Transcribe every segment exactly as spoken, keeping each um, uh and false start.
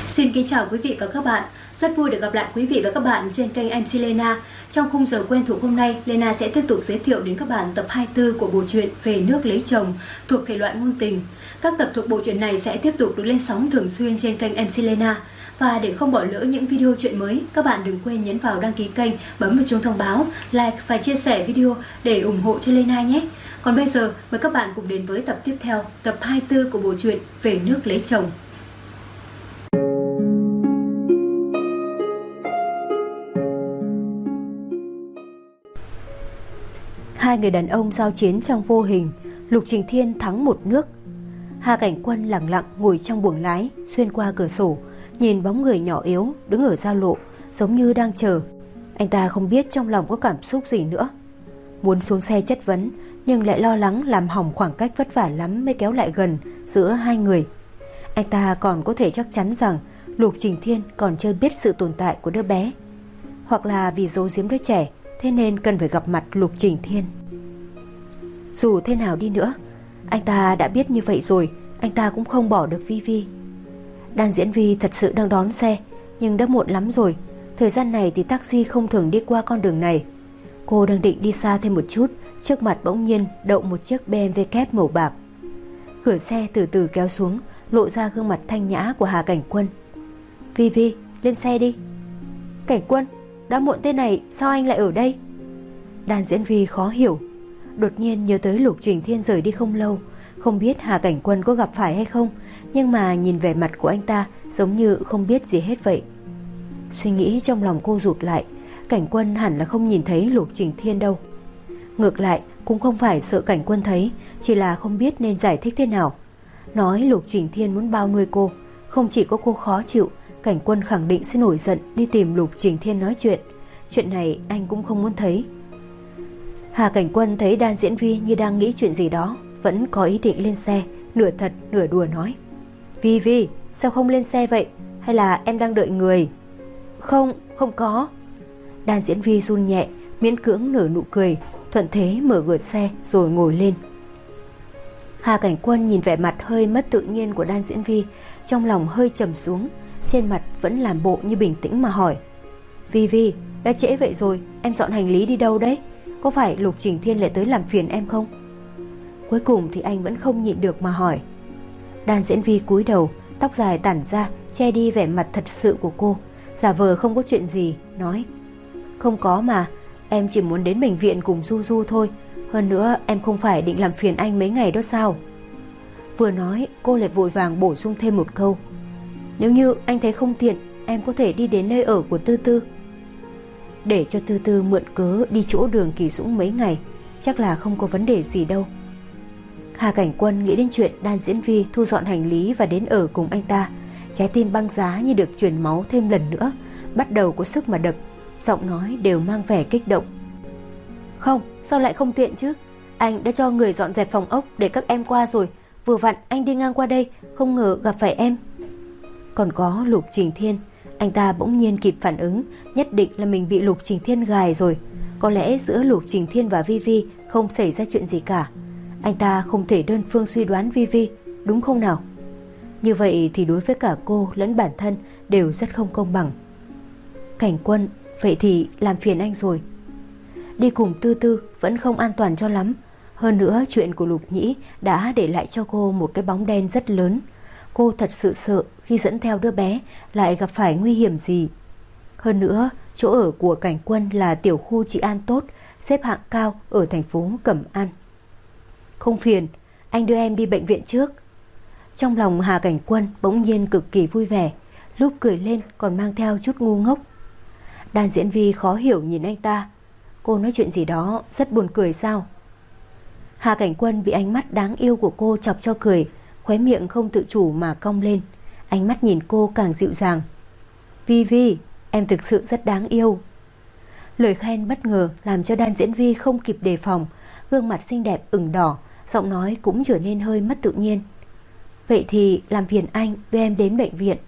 Xin kính chào quý vị và các bạn. Rất vui được gặp lại quý vị và các bạn trên kênh em xê Lena. Trong khung giờ quen thuộc hôm nay, Lena sẽ tiếp tục giới thiệu đến các bạn tập hai mươi tư của bộ truyện Về nước lấy chồng thuộc thể loại ngôn tình. Các tập thuộc bộ truyện này sẽ tiếp tục được lên sóng thường xuyên trên kênh em xê Lena. Và để không bỏ lỡ những video truyện mới, các bạn đừng quên nhấn vào đăng ký kênh, bấm vào chuông thông báo, like và chia sẻ video để ủng hộ cho Lena nhé. Còn bây giờ, mời các bạn cùng đến với tập tiếp theo, tập hai mươi tư của bộ truyện Về nước lấy chồng. Hai người đàn ông giao chiến trong vô hình, Lục Trình Thiên thắng một nước. Hà Cảnh Quân lặng lặng ngồi trong buồng lái, xuyên qua cửa sổ, nhìn bóng người nhỏ yếu đứng ở giao lộ, giống như đang chờ. Anh ta không biết trong lòng có cảm xúc gì nữa. Muốn xuống xe chất vấn, nhưng lại lo lắng làm hỏng khoảng cách vất vả lắm mới kéo lại gần giữa hai người. Anh ta còn có thể chắc chắn rằng Lục Trình Thiên còn chưa biết sự tồn tại của đứa bé, hoặc là vì giấu giếm đứa trẻ, thế nên cần phải gặp mặt Lục Trình Thiên. Dù thế nào đi nữa, anh ta đã biết như vậy rồi, anh ta cũng không bỏ được Vi Vi. Đan Diễn Vi thật sự đang đón xe, nhưng đã muộn lắm rồi. Thời gian này thì taxi không thường đi qua con đường này. Cô đang định đi xa thêm một chút, trước mặt bỗng nhiên đậu một chiếc bê em vê kép màu bạc. Cửa xe từ từ kéo xuống, lộ ra gương mặt thanh nhã của Hà Cảnh Quân. Vi Vi, lên xe đi. Cảnh Quân, đã muộn thế này sao anh lại ở đây? Đan Diễn Vi khó hiểu. Đột nhiên nhớ tới Lục Trình Thiên rời đi không lâu, không biết Hà Cảnh Quân có gặp phải hay không, nhưng mà nhìn vẻ mặt của anh ta giống như không biết gì hết vậy. Suy nghĩ trong lòng cô rụt lại, Cảnh Quân hẳn là không nhìn thấy Lục Trình Thiên đâu. Ngược lại cũng không phải sợ Cảnh Quân thấy, chỉ là không biết nên giải thích thế nào. Nói Lục Trình Thiên muốn bao nuôi cô, không chỉ có cô khó chịu, Cảnh Quân khẳng định sẽ nổi giận đi tìm Lục Trình Thiên nói chuyện. Chuyện này anh cũng không muốn thấy. Hà Cảnh Quân thấy Đan Diễn Vi như đang nghĩ chuyện gì đó, vẫn có ý định lên xe, nửa thật nửa đùa nói: Vi Vi, sao không lên xe vậy? Hay là em đang đợi người? Không, không có. Đan Diễn Vi run nhẹ, miễn cưỡng nở nụ cười, thuận thế mở cửa xe rồi ngồi lên. Hà Cảnh Quân nhìn vẻ mặt hơi mất tự nhiên của Đan Diễn Vi, trong lòng hơi trầm xuống, trên mặt vẫn làm bộ như bình tĩnh mà hỏi: Vi Vi, đã trễ vậy rồi, em dọn hành lý đi đâu đấy? Có phải Lục Trình Thiên lại tới làm phiền em không? Cuối cùng thì anh vẫn không nhịn được mà hỏi. Đan Diễn Vi cúi đầu, tóc dài tản ra che đi vẻ mặt thật sự của cô, giả vờ không có chuyện gì, nói: Không có mà, em chỉ muốn đến bệnh viện cùng Du Du thôi. Hơn nữa em không phải định làm phiền anh mấy ngày đó sao? Vừa nói cô lại vội vàng bổ sung thêm một câu: Nếu như anh thấy không tiện, em có thể đi đến nơi ở của Tư Tư. Để cho Tư Tư mượn cớ đi chỗ Đường Kỳ Dũng mấy ngày, chắc là không có vấn đề gì đâu. Hà Cảnh Quân nghĩ đến chuyện Đan Diễn Vi thu dọn hành lý và đến ở cùng anh ta, trái tim băng giá như được truyền máu thêm lần nữa, bắt đầu có sức mà đập, giọng nói đều mang vẻ kích động. Không, sao lại không tiện chứ? Anh đã cho người dọn dẹp phòng ốc để các em qua rồi, vừa vặn anh đi ngang qua đây, không ngờ gặp phải em. Còn có Lục Trình Thiên, anh ta bỗng nhiên kịp phản ứng, nhất định là mình bị Lục Trình Thiên gài rồi. Có lẽ giữa Lục Trình Thiên và Vi Vi không xảy ra chuyện gì cả. Anh ta không thể đơn phương suy đoán Vi Vi, đúng không nào? Như vậy thì đối với cả cô lẫn bản thân đều rất không công bằng. Cảnh Quân, vậy thì làm phiền anh rồi. Đi cùng Tư Tư vẫn không an toàn cho lắm. Hơn nữa chuyện của Lục Nhĩ đã để lại cho cô một cái bóng đen rất lớn. Cô thật sự sợ khi dẫn theo đứa bé lại gặp phải nguy hiểm gì. Hơn nữa chỗ ở của Cảnh Quân là tiểu khu trị an tốt, xếp hạng cao ở thành phố Cẩm An. Không phiền, anh đưa em đi bệnh viện trước. Trong lòng Hà Cảnh Quân bỗng nhiên cực kỳ vui vẻ, lúc cười lên còn mang theo chút ngu ngốc. Đan Diễn Vi khó hiểu nhìn anh ta. Cô nói chuyện gì đó rất buồn cười sao? Hà Cảnh Quân bị ánh mắt đáng yêu của cô chọc cho cười, khóe miệng không tự chủ mà cong lên, ánh mắt nhìn cô càng dịu dàng. Vi Vi, em thực sự rất đáng yêu. Lời khen bất ngờ làm cho Đan Diễn Vi không kịp đề phòng, gương mặt xinh đẹp ửng đỏ, giọng nói cũng trở nên hơi mất tự nhiên. Vậy thì làm phiền anh đưa em đến bệnh viện.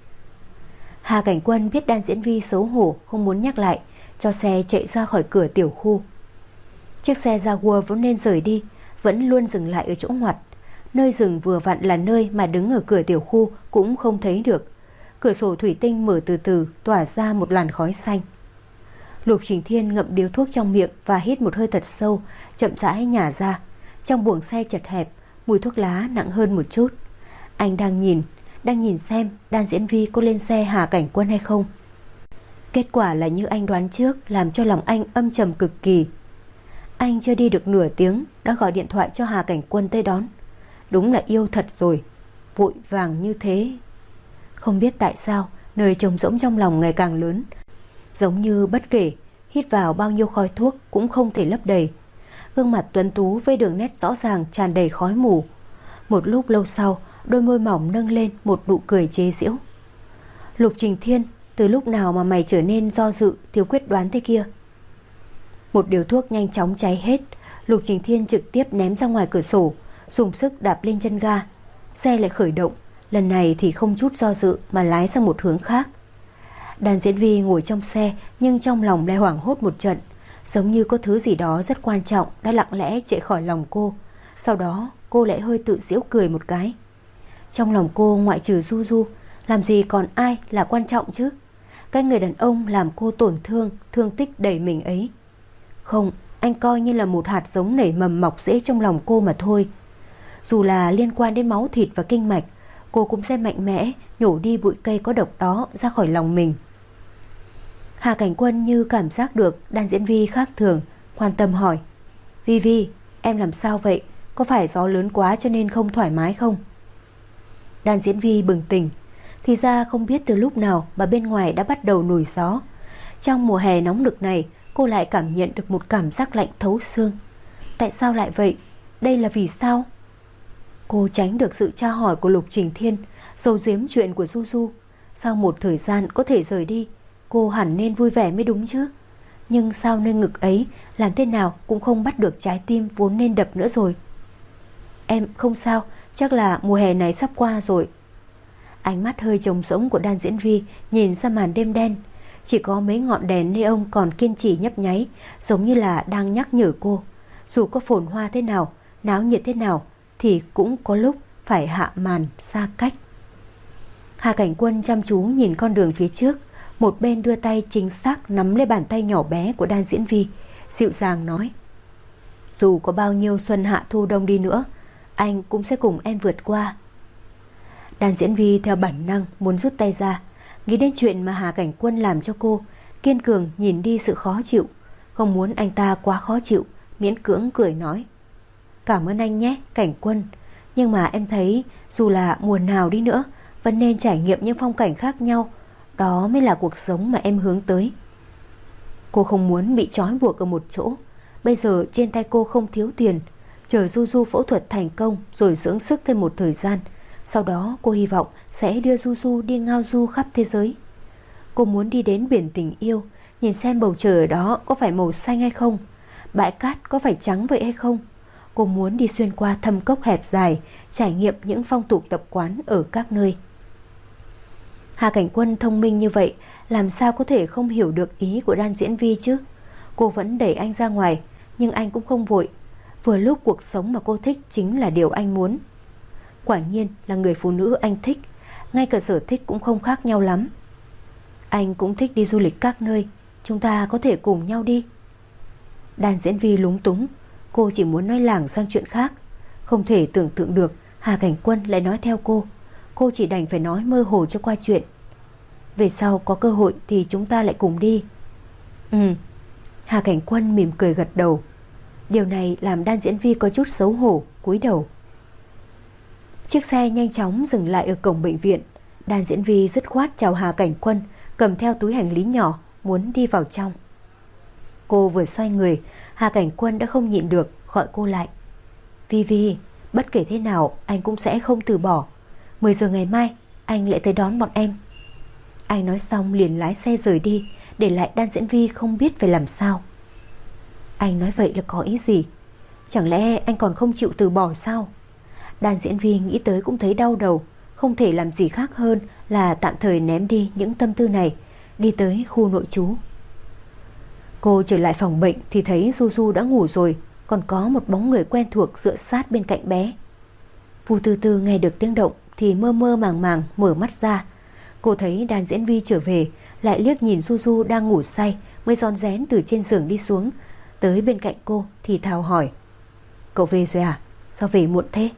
Hà Cảnh Quân biết Đan Diễn Vi xấu hổ không muốn nhắc lại, cho xe chạy ra khỏi cửa tiểu khu. Chiếc xe Jaguar vốn nên rời đi, vẫn luôn dừng lại ở chỗ ngoặt. Nơi dừng vừa vặn là nơi mà đứng ở cửa tiểu khu cũng không thấy được. cửa sổ thủy tinh mở từ từ, tỏa ra một làn khói xanh. Lục Trình Thiên ngậm điếu thuốc trong miệng và hít một hơi thật sâu, chậm rãi nhả ra. Trong buồng xe chật hẹp, mùi thuốc lá nặng hơn một chút. Anh đang nhìn, đang nhìn xem Đan Diễn Vi có lên xe Hà Cảnh Quân hay không. Kết quả là như anh đoán trước, làm cho lòng anh âm trầm cực kỳ. Anh chưa đi được nửa tiếng đã gọi điện thoại cho Hà Cảnh Quân tới đón. Đúng là yêu thật rồi, vội vàng như thế. Không biết tại sao nơi trống rỗng trong lòng ngày càng lớn, giống như bất kể hít vào bao nhiêu khói thuốc cũng không thể lấp đầy. Gương mặt tuấn tú với đường nét rõ ràng tràn đầy khói mù. Một lúc lâu sau, đôi môi mỏng nâng lên một nụ cười chế giễu. Lục Trình Thiên, từ lúc nào mà mày trở nên do dự, thiếu quyết đoán thế kia? Một điếu thuốc nhanh chóng cháy hết. Lục Trình Thiên trực tiếp ném ra ngoài cửa sổ, dùng sức đạp lên chân ga. Xe lại khởi động, lần này thì không chút do dự mà lái sang một hướng khác. Đan Diễn Vi ngồi trong xe, nhưng trong lòng lại hoảng hốt một trận, giống như có thứ gì đó rất quan trọng đã lặng lẽ chạy khỏi lòng cô. Sau đó cô lại hơi tự giễu cười một cái. Trong lòng cô ngoại trừ Du Du, làm gì còn ai là quan trọng chứ? Cái người đàn ông làm cô tổn thương, thương tích đầy mình ấy. Không, anh coi như là một hạt giống nảy mầm mọc rễ trong lòng cô mà thôi. Dù là liên quan đến máu thịt và kinh mạch, cô cũng sẽ mạnh mẽ nhổ đi bụi cây có độc đó ra khỏi lòng mình. Hà Cảnh Quân như cảm giác được Đan Diễn Vi khác thường, quan tâm hỏi: Vi Vi, em làm sao vậy? Có phải gió lớn quá cho nên không thoải mái không? Đan Diễn Vi bừng tỉnh. Thì ra không biết từ lúc nào mà bên ngoài đã bắt đầu nổi gió. Trong mùa hè nóng nực này, cô lại cảm nhận được một cảm giác lạnh thấu xương. Tại sao lại vậy? Đây là vì sao? Cô tránh được sự tra hỏi của Lục Trình Thiên, giấu giếm chuyện của Du Du. Sau một thời gian có thể rời đi, cô hẳn nên vui vẻ mới đúng chứ. Nhưng sao nơi ngực ấy làm thế nào cũng không bắt được trái tim vốn nên đập nữa rồi. Em không sao, chắc là mùa hè này sắp qua rồi. Ánh mắt hơi trống rỗng của Đan Diễn Vi nhìn ra màn đêm đen. Chỉ có mấy ngọn đèn neon còn kiên trì nhấp nháy, giống như là đang nhắc nhở cô, dù có phồn hoa thế nào, náo nhiệt thế nào, thì cũng có lúc phải hạ màn xa cách. Hà Cảnh Quân chăm chú nhìn con đường phía trước, một bên đưa tay chính xác nắm lấy bàn tay nhỏ bé của Đan Diễn Vi, dịu dàng nói: dù có bao nhiêu xuân hạ thu đông đi nữa, anh cũng sẽ cùng em vượt qua. Đan Diễn Vi theo bản năng muốn rút tay ra, nghĩ đến chuyện mà Hà Cảnh Quân làm cho cô, kiên cường nhìn đi sự khó chịu, không muốn anh ta quá khó chịu, miễn cưỡng cười nói: cảm ơn anh nhé Cảnh Quân, nhưng mà em thấy dù là mùa nào đi nữa vẫn nên trải nghiệm những phong cảnh khác nhau, đó mới là cuộc sống mà em hướng tới. Cô không muốn bị trói buộc ở một chỗ. Bây giờ trên tay cô không thiếu tiền, chờ Du Du phẫu thuật thành công rồi dưỡng sức thêm một thời gian, sau đó cô hy vọng sẽ đưa Du Du đi ngao du khắp thế giới. Cô muốn đi đến biển tình yêu, nhìn xem bầu trời ở đó có phải màu xanh hay không, bãi cát có phải trắng vậy hay không. Cô muốn đi xuyên qua thâm cốc hẹp dài, trải nghiệm những phong tục tập quán ở các nơi. Hà Cảnh Quân thông minh như vậy, làm sao có thể không hiểu được ý của Đan Diễn Vi chứ? Cô vẫn đẩy anh ra ngoài, nhưng anh cũng không vội. Vừa lúc cuộc sống mà cô thích chính là điều anh muốn. Quả nhiên là người phụ nữ anh thích, ngay cả sở thích cũng không khác nhau lắm. Anh cũng thích đi du lịch các nơi, chúng ta có thể cùng nhau đi. Đan Diễn Vi lúng túng, cô chỉ muốn nói lảng sang chuyện khác. Không thể tưởng tượng được Hà Cảnh Quân lại nói theo cô. Cô chỉ đành phải nói mơ hồ cho qua chuyện. Về sau có cơ hội thì chúng ta lại cùng đi. Ừ. Hà Cảnh Quân mỉm cười gật đầu. Điều này làm Đan Diễn Vi có chút xấu hổ, cúi đầu. Chiếc xe nhanh chóng dừng lại ở cổng bệnh viện. Đan Diễn Vi dứt khoát chào Hà Cảnh Quân, cầm theo túi hành lý nhỏ muốn đi vào trong. Cô vừa xoay người, Hà Cảnh Quân đã không nhịn được gọi cô lại. Vi Vi, bất kể thế nào anh cũng sẽ không từ bỏ. Mười giờ ngày mai anh lại tới đón bọn em. Anh nói xong liền lái xe rời đi, để lại Đan Diễn Vi không biết phải làm sao. Anh nói vậy là có ý gì? Chẳng lẽ anh còn không chịu từ bỏ sao? Đan Diễn Vi nghĩ tới cũng thấy đau đầu, không thể làm gì khác hơn là tạm thời ném đi những tâm tư này, đi tới khu nội trú. Cô trở lại phòng bệnh thì thấy Du Du đã ngủ rồi, còn có một bóng người quen thuộc dựa sát bên cạnh bé. Vu Tư Tư nghe được tiếng động thì mơ mơ màng màng mở mắt ra. Cô thấy đàn diễn viên trở về, lại liếc nhìn Du Du đang ngủ say, mới rón rén từ trên giường đi xuống, tới bên cạnh cô thì thào hỏi: Cậu về rồi à? Sao về muộn thế?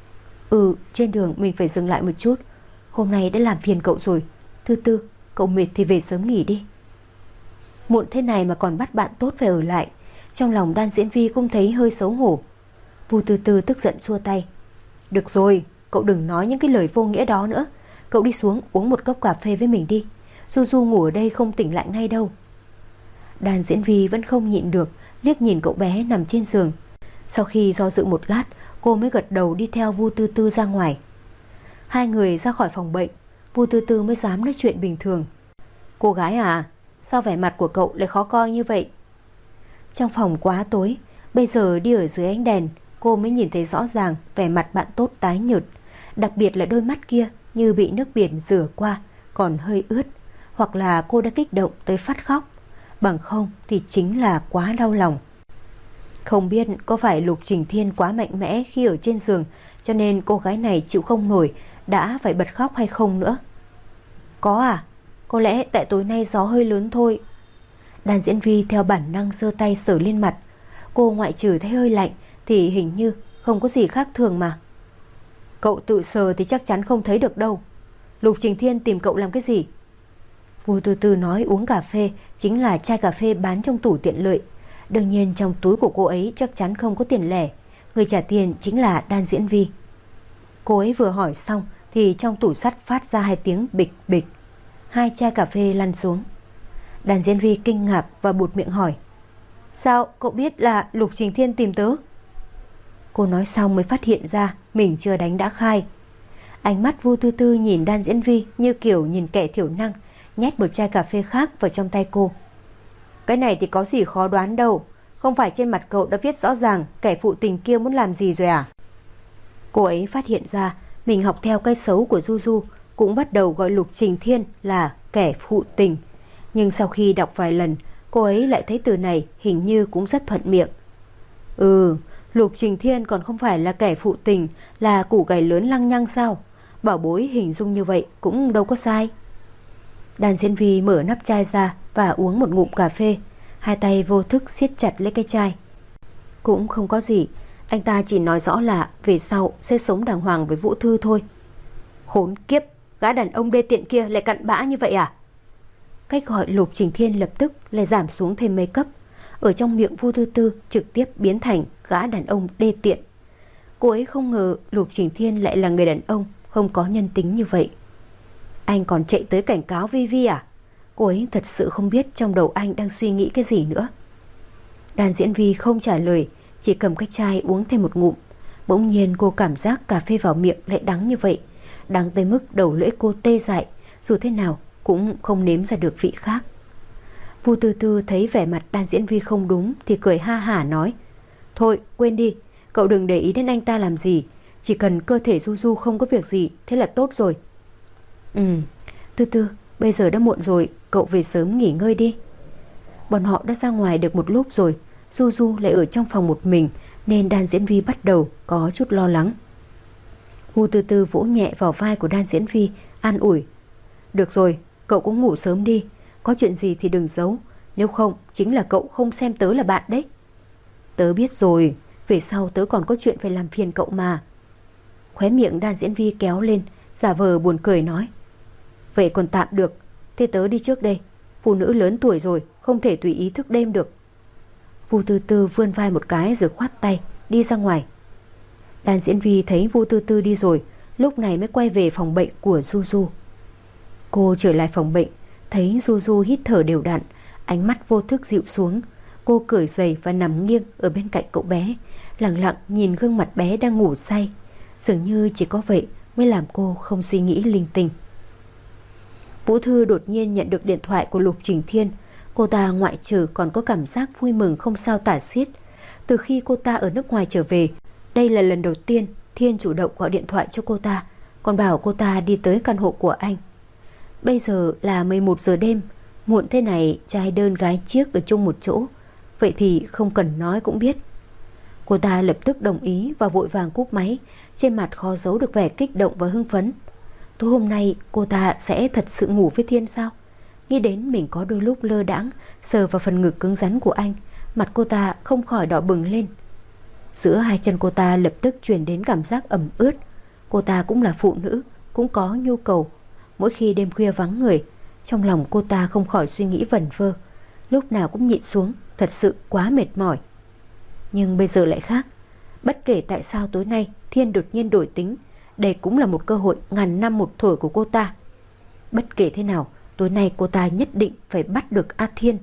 Ừ, trên đường mình phải dừng lại một chút. Hôm nay đã làm phiền cậu rồi. Tư Tư, cậu mệt thì về sớm nghỉ đi. Muộn thế này mà còn bắt bạn tốt phải ở lại. Trong lòng đan diễn viên cũng thấy hơi xấu hổ. Vu Tư Tư tức giận xua tay: Được rồi, cậu đừng nói những cái lời vô nghĩa đó nữa. Cậu đi xuống uống một cốc cà phê với mình đi. Du Du ngủ ở đây không tỉnh lại ngay đâu. Đàn diễn viên vẫn không nhịn được, liếc nhìn cậu bé nằm trên giường. Sau khi do dự một lát, cô mới gật đầu đi theo Vu Tư Tư ra ngoài. Hai người ra khỏi phòng bệnh, Vu Tư Tư mới dám nói chuyện bình thường. Cô gái à, sao vẻ mặt của cậu lại khó coi như vậy? Trong phòng quá tối, bây giờ đi ở dưới ánh đèn, cô mới nhìn thấy rõ ràng vẻ mặt bạn tốt tái nhợt, đặc biệt là đôi mắt kia như bị nước biển rửa qua, còn hơi ướt, hoặc là cô đã kích động tới phát khóc, bằng không thì chính là quá đau lòng. Không biết có phải Lục Trình Thiên quá mạnh mẽ khi ở trên giường, cho nên cô gái này chịu không nổi, đã phải bật khóc hay không nữa. Có à, có lẽ tại tối nay gió hơi lớn thôi. Đàn diễn viên theo bản năng giơ tay sờ lên mặt. Cô ngoại trừ thấy hơi lạnh thì hình như không có gì khác thường mà. Cậu tự sờ thì chắc chắn không thấy được đâu. Lục Trình Thiên tìm cậu làm cái gì? Vu Tư Tư nói uống cà phê chính là chai cà phê bán trong tủ tiện lợi. Đương nhiên trong túi của cô ấy chắc chắn không có tiền lẻ. Người trả tiền chính là đan diễn vi. Cô ấy vừa hỏi xong thì trong tủ sắt phát ra hai tiếng bịch bịch. Hai chai cà phê lăn xuống. Đàn diễn vi kinh ngạc và buột miệng hỏi: Sao cậu biết là Lục Trình Thiên tìm tớ? Cô nói xong mới phát hiện ra mình chưa đánh đã khai. Ánh mắt Vu Tư Tư nhìn đan diễn vi như kiểu nhìn kẻ thiểu năng, nhét một chai cà phê khác vào trong tay cô. Cái này thì có gì khó đoán đâu. Không phải trên mặt cậu đã viết rõ ràng kẻ phụ tình kia muốn làm gì rồi à? Cô ấy phát hiện ra mình học theo cái xấu của Du Du, cũng bắt đầu gọi Lục Trình Thiên là kẻ phụ tình. Nhưng sau khi đọc vài lần, cô ấy lại thấy từ này hình như cũng rất thuận miệng. Ừ, Lục Trình Thiên còn không phải là kẻ phụ tình, là củ cải lớn lăng nhăng sao? Bảo bối hình dung như vậy cũng đâu có sai. Đàn diễn vi mở nắp chai ra và uống một ngụm cà phê, hai tay vô thức siết chặt lấy cái chai. Cũng không có gì, anh ta chỉ nói rõ là về sau sẽ sống đàng hoàng với Vũ Thư thôi. Khốn kiếp, gã đàn ông đê tiện kia lại cặn bã như vậy à? Cách gọi Lục Trình Thiên lập tức lại giảm xuống thêm mấy cấp. Ở trong miệng Vu Tư Tư trực tiếp biến thành gã đàn ông đê tiện. Cô ấy không ngờ Lục Trình Thiên lại là người đàn ông không có nhân tính như vậy. Anh còn chạy tới cảnh cáo Vi Vi à? Cô ấy thật sự không biết trong đầu anh đang suy nghĩ cái gì nữa. Đàn diễn Vi không trả lời, chỉ cầm cái chai uống thêm một ngụm. Bỗng nhiên cô cảm giác cà phê vào miệng lại đắng như vậy, đắng tới mức đầu lưỡi cô tê dại, dù thế nào cũng không nếm ra được vị khác. Vu Tư Tư thấy vẻ mặt đàn diễn Vi không đúng thì cười ha hả nói: Thôi quên đi, cậu đừng để ý đến anh ta làm gì, chỉ cần cơ thể Du Du không có việc gì thế là tốt rồi. Ừ, Tư Tư, bây giờ đã muộn rồi, cậu về sớm nghỉ ngơi đi. Bọn họ đã ra ngoài được một lúc rồi, Du Du lại ở trong phòng một mình, nên đan diễn vi bắt đầu có chút lo lắng. Vu Tư Tư vỗ nhẹ vào vai của đan diễn vi, an ủi: Được rồi, cậu cũng ngủ sớm đi, có chuyện gì thì đừng giấu, nếu không chính là cậu không xem tớ là bạn đấy. Tớ biết rồi, về sau tớ còn có chuyện phải làm phiền cậu mà. Khóe miệng đan diễn vi kéo lên, giả vờ buồn cười nói: Vậy còn tạm được, thế tớ đi trước đây, phụ nữ lớn tuổi rồi không thể tùy ý thức đêm được. Vu Tư Tư vươn vai một cái rồi khoát tay đi ra ngoài. Đàn diễn vi thấy Vu Tư Tư đi rồi, lúc này mới quay về phòng bệnh của Du Du. Cô trở lại phòng bệnh, thấy Du Du hít thở đều đặn, ánh mắt vô thức dịu xuống. Cô cởi giày và nằm nghiêng ở bên cạnh cậu bé, lặng lặng nhìn gương mặt bé đang ngủ say. Dường như chỉ có vậy mới làm cô không suy nghĩ linh tinh. Vũ Thư đột nhiên nhận được điện thoại của Lục Trình Thiên. Cô ta ngoại trừ còn có cảm giác vui mừng không sao tả xiết. Từ khi cô ta ở nước ngoài trở về, đây là lần đầu tiên Thiên chủ động gọi điện thoại cho cô ta, còn bảo cô ta đi tới căn hộ của anh. Bây giờ là mười một giờ đêm, muộn thế này trai đơn gái chiếc ở chung một chỗ, vậy thì không cần nói cũng biết. Cô ta lập tức đồng ý và vội vàng cúp máy, trên mặt khó giấu được vẻ kích động và hưng phấn. tối hôm nay cô ta sẽ thật sự ngủ với Thiên sao? Nghĩ đến mình có đôi lúc lơ đãng sờ vào phần ngực cứng rắn của anh, mặt cô ta không khỏi đỏ bừng lên. Giữa hai chân cô ta lập tức truyền đến cảm giác ẩm ướt. Cô ta cũng là phụ nữ, cũng có nhu cầu. Mỗi khi đêm khuya vắng người, trong lòng cô ta không khỏi suy nghĩ vẩn vơ, lúc nào cũng nhịn xuống, thật sự quá mệt mỏi. Nhưng bây giờ lại khác. Bất kể tại sao tối nay Thiên đột nhiên đổi tính, đây cũng là một cơ hội ngàn năm một thổi của cô ta. Bất kể thế nào, tối nay cô ta nhất định phải bắt được A Thiên.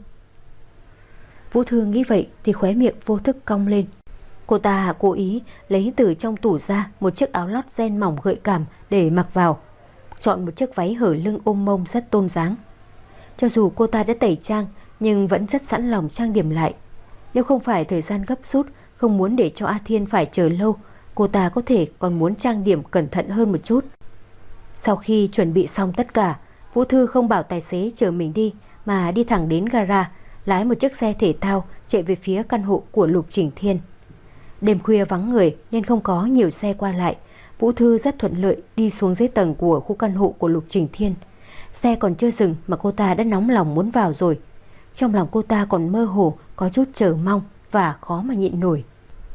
Vũ Thư nghĩ vậy thì khóe miệng vô thức cong lên. Cô ta cố ý lấy từ trong tủ ra một chiếc áo lót ren mỏng gợi cảm để mặc vào, chọn một chiếc váy hở lưng ôm mông rất tôn dáng. Cho dù cô ta đã tẩy trang nhưng vẫn rất sẵn lòng trang điểm lại. Nếu không phải thời gian gấp rút, không muốn để cho A Thiên phải chờ lâu, cô ta có thể còn muốn trang điểm cẩn thận hơn một chút. Sau khi chuẩn bị xong tất cả, Vũ Thư không bảo tài xế chở mình đi mà đi thẳng đến gara, lái một chiếc xe thể thao chạy về phía căn hộ của Lục Chỉnh Thiên. Đêm khuya vắng người nên không có nhiều xe qua lại. Vũ Thư rất thuận lợi đi xuống dưới tầng của khu căn hộ của Lục Chỉnh Thiên. Xe còn chưa dừng mà cô ta đã nóng lòng muốn vào rồi. Trong lòng cô ta còn mơ hồ có chút chờ mong và khó mà nhịn nổi.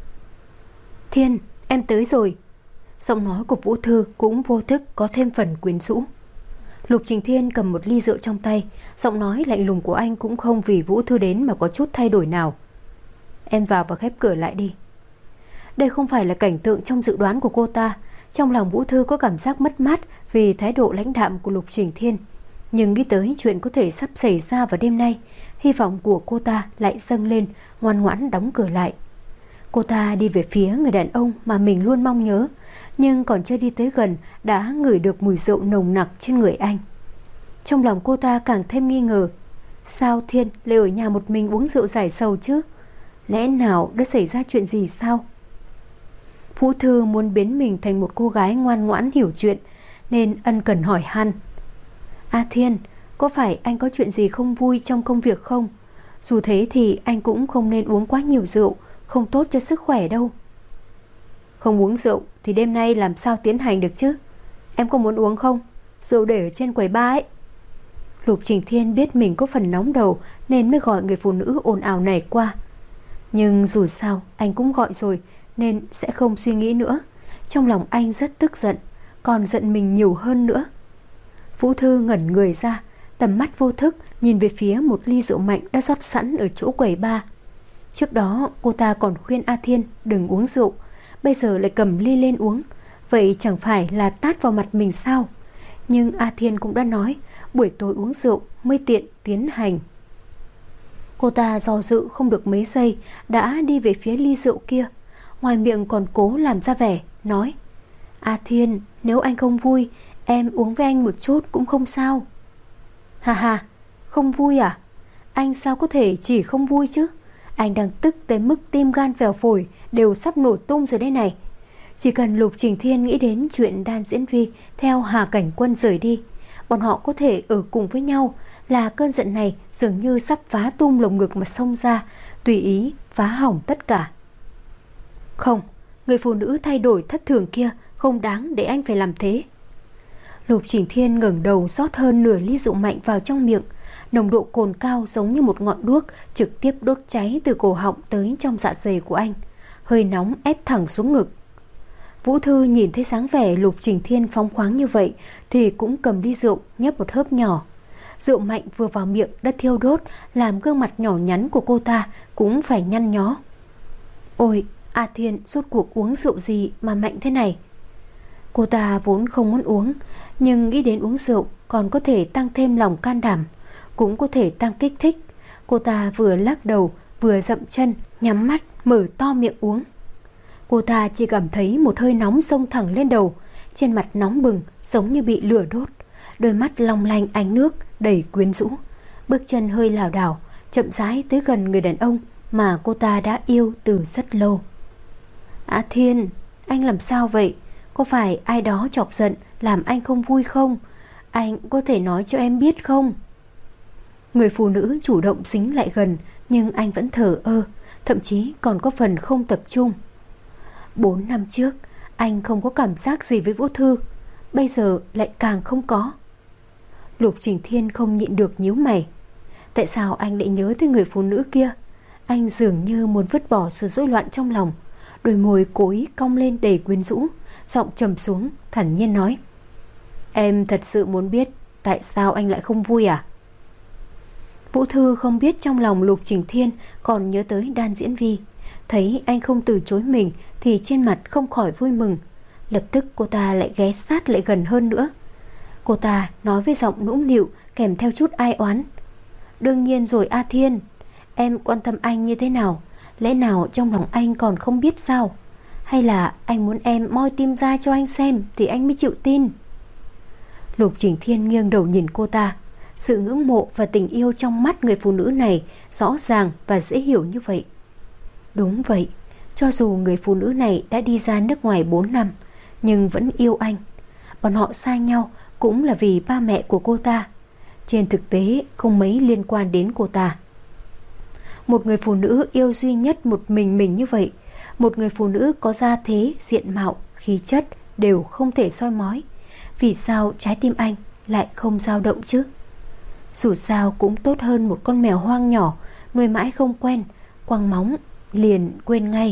Thiên, em tới rồi. Giọng nói của Vũ Thư cũng vô thức có thêm phần quyến rũ. Lục Chỉnh Thiên cầm một ly rượu trong tay, giọng nói lạnh lùng của anh cũng không vì Vũ Thư đến mà có chút thay đổi nào. Em vào và khép cửa lại đi. Đây không phải là cảnh tượng trong dự đoán của cô ta. Trong lòng Vũ Thư có cảm giác mất mát vì thái độ lãnh đạm của Lục Chỉnh Thiên. Nhưng nghĩ tới chuyện có thể sắp xảy ra vào đêm nay, hy vọng của cô ta lại dâng lên, ngoan ngoãn đóng cửa lại. Cô ta đi về phía người đàn ông mà mình luôn mong nhớ, nhưng còn chưa đi tới gần đã ngửi được mùi rượu nồng nặc trên người anh. Trong lòng cô ta càng thêm nghi ngờ. Sao Thiên lại ở nhà một mình uống rượu giải sầu chứ? Lẽ nào đã xảy ra chuyện gì sao? Vũ Thư muốn biến mình thành một cô gái ngoan ngoãn hiểu chuyện nên ân cần hỏi han. A Thiên, có phải anh có chuyện gì không vui trong công việc không? Dù thế thì anh cũng không nên uống quá nhiều rượu, không tốt cho sức khỏe đâu. Không uống rượu thì đêm nay làm sao tiến hành được chứ? Em có muốn uống không? Rượu để ở trên quầy bar ấy. Lục Chỉnh Thiên biết mình có phần nóng đầu nên mới gọi người phụ nữ ồn ào này qua. Nhưng dù sao anh cũng gọi rồi nên sẽ không suy nghĩ nữa. Trong lòng anh rất tức giận, còn giận mình nhiều hơn nữa. Vũ Thư ngẩn người ra, tầm mắt vô thức nhìn về phía một ly rượu mạnh đã rót sẵn ở chỗ quầy bar. Trước đó cô ta còn khuyên A Thiên đừng uống rượu, bây giờ lại cầm ly lên uống. Vậy chẳng phải là tát vào mặt mình sao? Nhưng A Thiên cũng đã nói buổi tối uống rượu mới tiện tiến hành. Cô ta do dự không được mấy giây đã đi về phía ly rượu kia, ngoài miệng còn cố làm ra vẻ nói: A Thiên, nếu anh không vui, em uống với anh một chút cũng không sao. Hà hà, không vui à? Anh sao có thể chỉ không vui chứ? Anh đang tức tới mức tim gan phèo phổi đều sắp nổ tung rồi đây này. Chỉ cần Lục Chỉnh Thiên nghĩ đến chuyện Đan Diễn Vi theo Hà Cảnh Quân rời đi, bọn họ có thể ở cùng với nhau, là cơn giận này dường như sắp phá tung lồng ngực mà xông ra, tùy ý phá hỏng tất cả. Không, người phụ nữ thay đổi thất thường kia không đáng để anh phải làm thế. Lục Chỉnh Thiên ngẩng đầu rót hơn nửa ly rượu mạnh vào trong miệng. Nồng độ cồn cao giống như một ngọn đuốc trực tiếp đốt cháy từ cổ họng tới trong dạ dày của anh. Hơi nóng ép thẳng xuống ngực. Vũ Thư nhìn thấy dáng vẻ Lục Chỉnh Thiên phóng khoáng như vậy thì cũng cầm ly rượu nhấp một hớp nhỏ. Rượu mạnh vừa vào miệng đã thiêu đốt, làm gương mặt nhỏ nhắn của cô ta cũng phải nhăn nhó. Ôi, A Thiên rốt cuộc uống rượu gì mà mạnh thế này? Cô ta vốn không muốn uống, nhưng nghĩ đến uống rượu còn có thể tăng thêm lòng can đảm, cũng có thể tăng kích thích. Cô ta vừa lắc đầu vừa dậm chân, nhắm mắt mở to miệng uống. Cô ta chỉ cảm thấy một hơi nóng xông thẳng lên đầu, trên mặt nóng bừng giống như bị lửa đốt, đôi mắt long lanh ánh nước đầy quyến rũ. Bước chân hơi lảo đảo, chậm rãi tới gần người đàn ông mà cô ta đã yêu từ rất lâu. A Thiên, anh làm sao vậy? Có phải ai đó chọc giận làm anh không vui không? Anh có thể nói cho em biết không? Người phụ nữ chủ động xính lại gần, nhưng anh vẫn thờ ơ, thậm chí còn có phần không tập trung. Bốn năm trước, anh không có cảm giác gì với Vũ Thư. bây giờ lại càng không có. Lục Trình Thiên không nhịn được nhíu mày. Tại sao anh lại nhớ tới người phụ nữ kia? Anh dường như muốn vứt bỏ sự rối loạn trong lòng. Đôi môi cố ý cong lên đầy quyến rũ, giọng trầm xuống, thản nhiên nói: Em thật sự muốn biết tại sao anh lại không vui à? Vũ Thư không biết trong lòng Lục Trình Thiên còn nhớ tới Đan Diễn Vi. Thấy anh không từ chối mình thì trên mặt không khỏi vui mừng. Lập tức cô ta lại ghé sát lại gần hơn nữa. Cô ta nói với giọng nũng nịu kèm theo chút ai oán: Đương nhiên rồi A Thiên, em quan tâm anh như thế nào, lẽ nào trong lòng anh còn không biết sao? Hay là anh muốn em moi tim ra cho anh xem thì anh mới chịu tin? Lục Trình Thiên nghiêng đầu nhìn cô ta. Sự ngưỡng mộ và tình yêu trong mắt người phụ nữ này rõ ràng và dễ hiểu như vậy. Đúng vậy, cho dù người phụ nữ này đã đi ra nước ngoài bốn năm nhưng vẫn yêu anh. Bọn họ xa nhau cũng là vì ba mẹ của cô ta. Trên thực tế không mấy liên quan đến cô ta. Một người phụ nữ yêu duy nhất một mình mình như vậy, một người phụ nữ có gia thế, diện mạo, khí chất đều không thể soi mói, vì sao trái tim anh lại không dao động chứ? Dù sao cũng tốt hơn một con mèo hoang nhỏ nuôi mãi không quen, quăng móng liền quên ngay.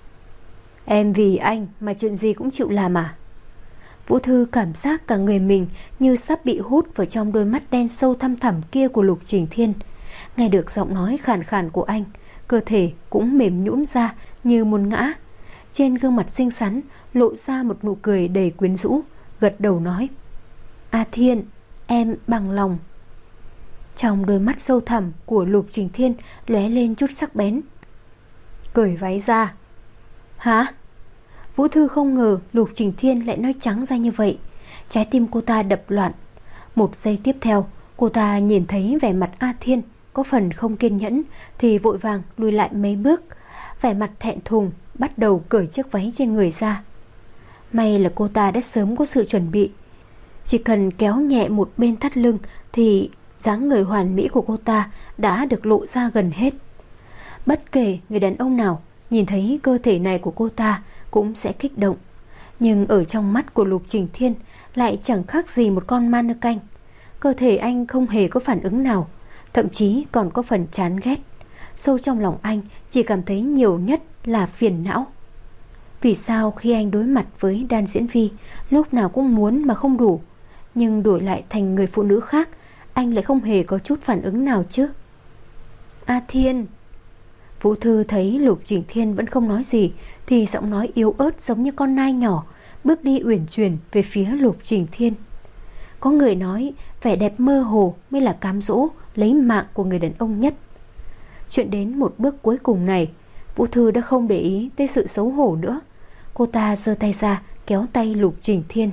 Em vì anh mà chuyện gì cũng chịu làm à? Vũ Thư cảm giác cả người mình như sắp bị hút vào trong đôi mắt đen sâu thăm thẳm kia của Lục Trình Thiên. Nghe được giọng nói khàn khàn của anh, cơ thể cũng mềm nhũn ra như muốn ngã. Trên gương mặt xinh xắn lộ ra một nụ cười đầy quyến rũ, gật đầu nói: A Thiên, em bằng lòng. Trong đôi mắt sâu thẳm của Lục Trình Thiên lóe lên chút sắc bén. Cởi váy ra. Hả? Vũ Thư không ngờ Lục Trình Thiên lại nói trắng ra như vậy. Trái tim cô ta đập loạn. Một giây tiếp theo, cô ta nhìn thấy vẻ mặt A Thiên có phần không kiên nhẫn thì vội vàng lùi lại mấy bước, vẻ mặt thẹn thùng bắt đầu cởi chiếc váy trên người ra. May là cô ta đã sớm có sự chuẩn bị. Chỉ cần kéo nhẹ một bên thắt lưng thì dáng người hoàn mỹ của cô ta đã được lộ ra gần hết. Bất kể người đàn ông nào nhìn thấy cơ thể này của cô ta cũng sẽ kích động. Nhưng ở trong mắt của Lục Trình Thiên lại chẳng khác gì một con ma nơ canh. Cơ thể anh không hề có phản ứng nào, thậm chí còn có phần chán ghét. Sâu trong lòng anh chỉ cảm thấy nhiều nhất là phiền não. Vì sao khi anh đối mặt với Đan Diễn Vi lúc nào cũng muốn mà không đủ, nhưng đổi lại thành người phụ nữ khác anh lại không hề có chút phản ứng nào chứ? A Thiên. Vũ Thư thấy Lục Trình Thiên vẫn không nói gì thì giọng nói yếu ớt giống như con nai nhỏ bước đi uyển chuyển về phía Lục Trình Thiên. Có người nói vẻ đẹp mơ hồ mới là cám dỗ lấy mạng của người đàn ông nhất. Chuyện đến một bước cuối cùng này, Vũ Thư đã không để ý tới sự xấu hổ nữa. Cô ta giơ tay ra kéo tay Lục Trình Thiên.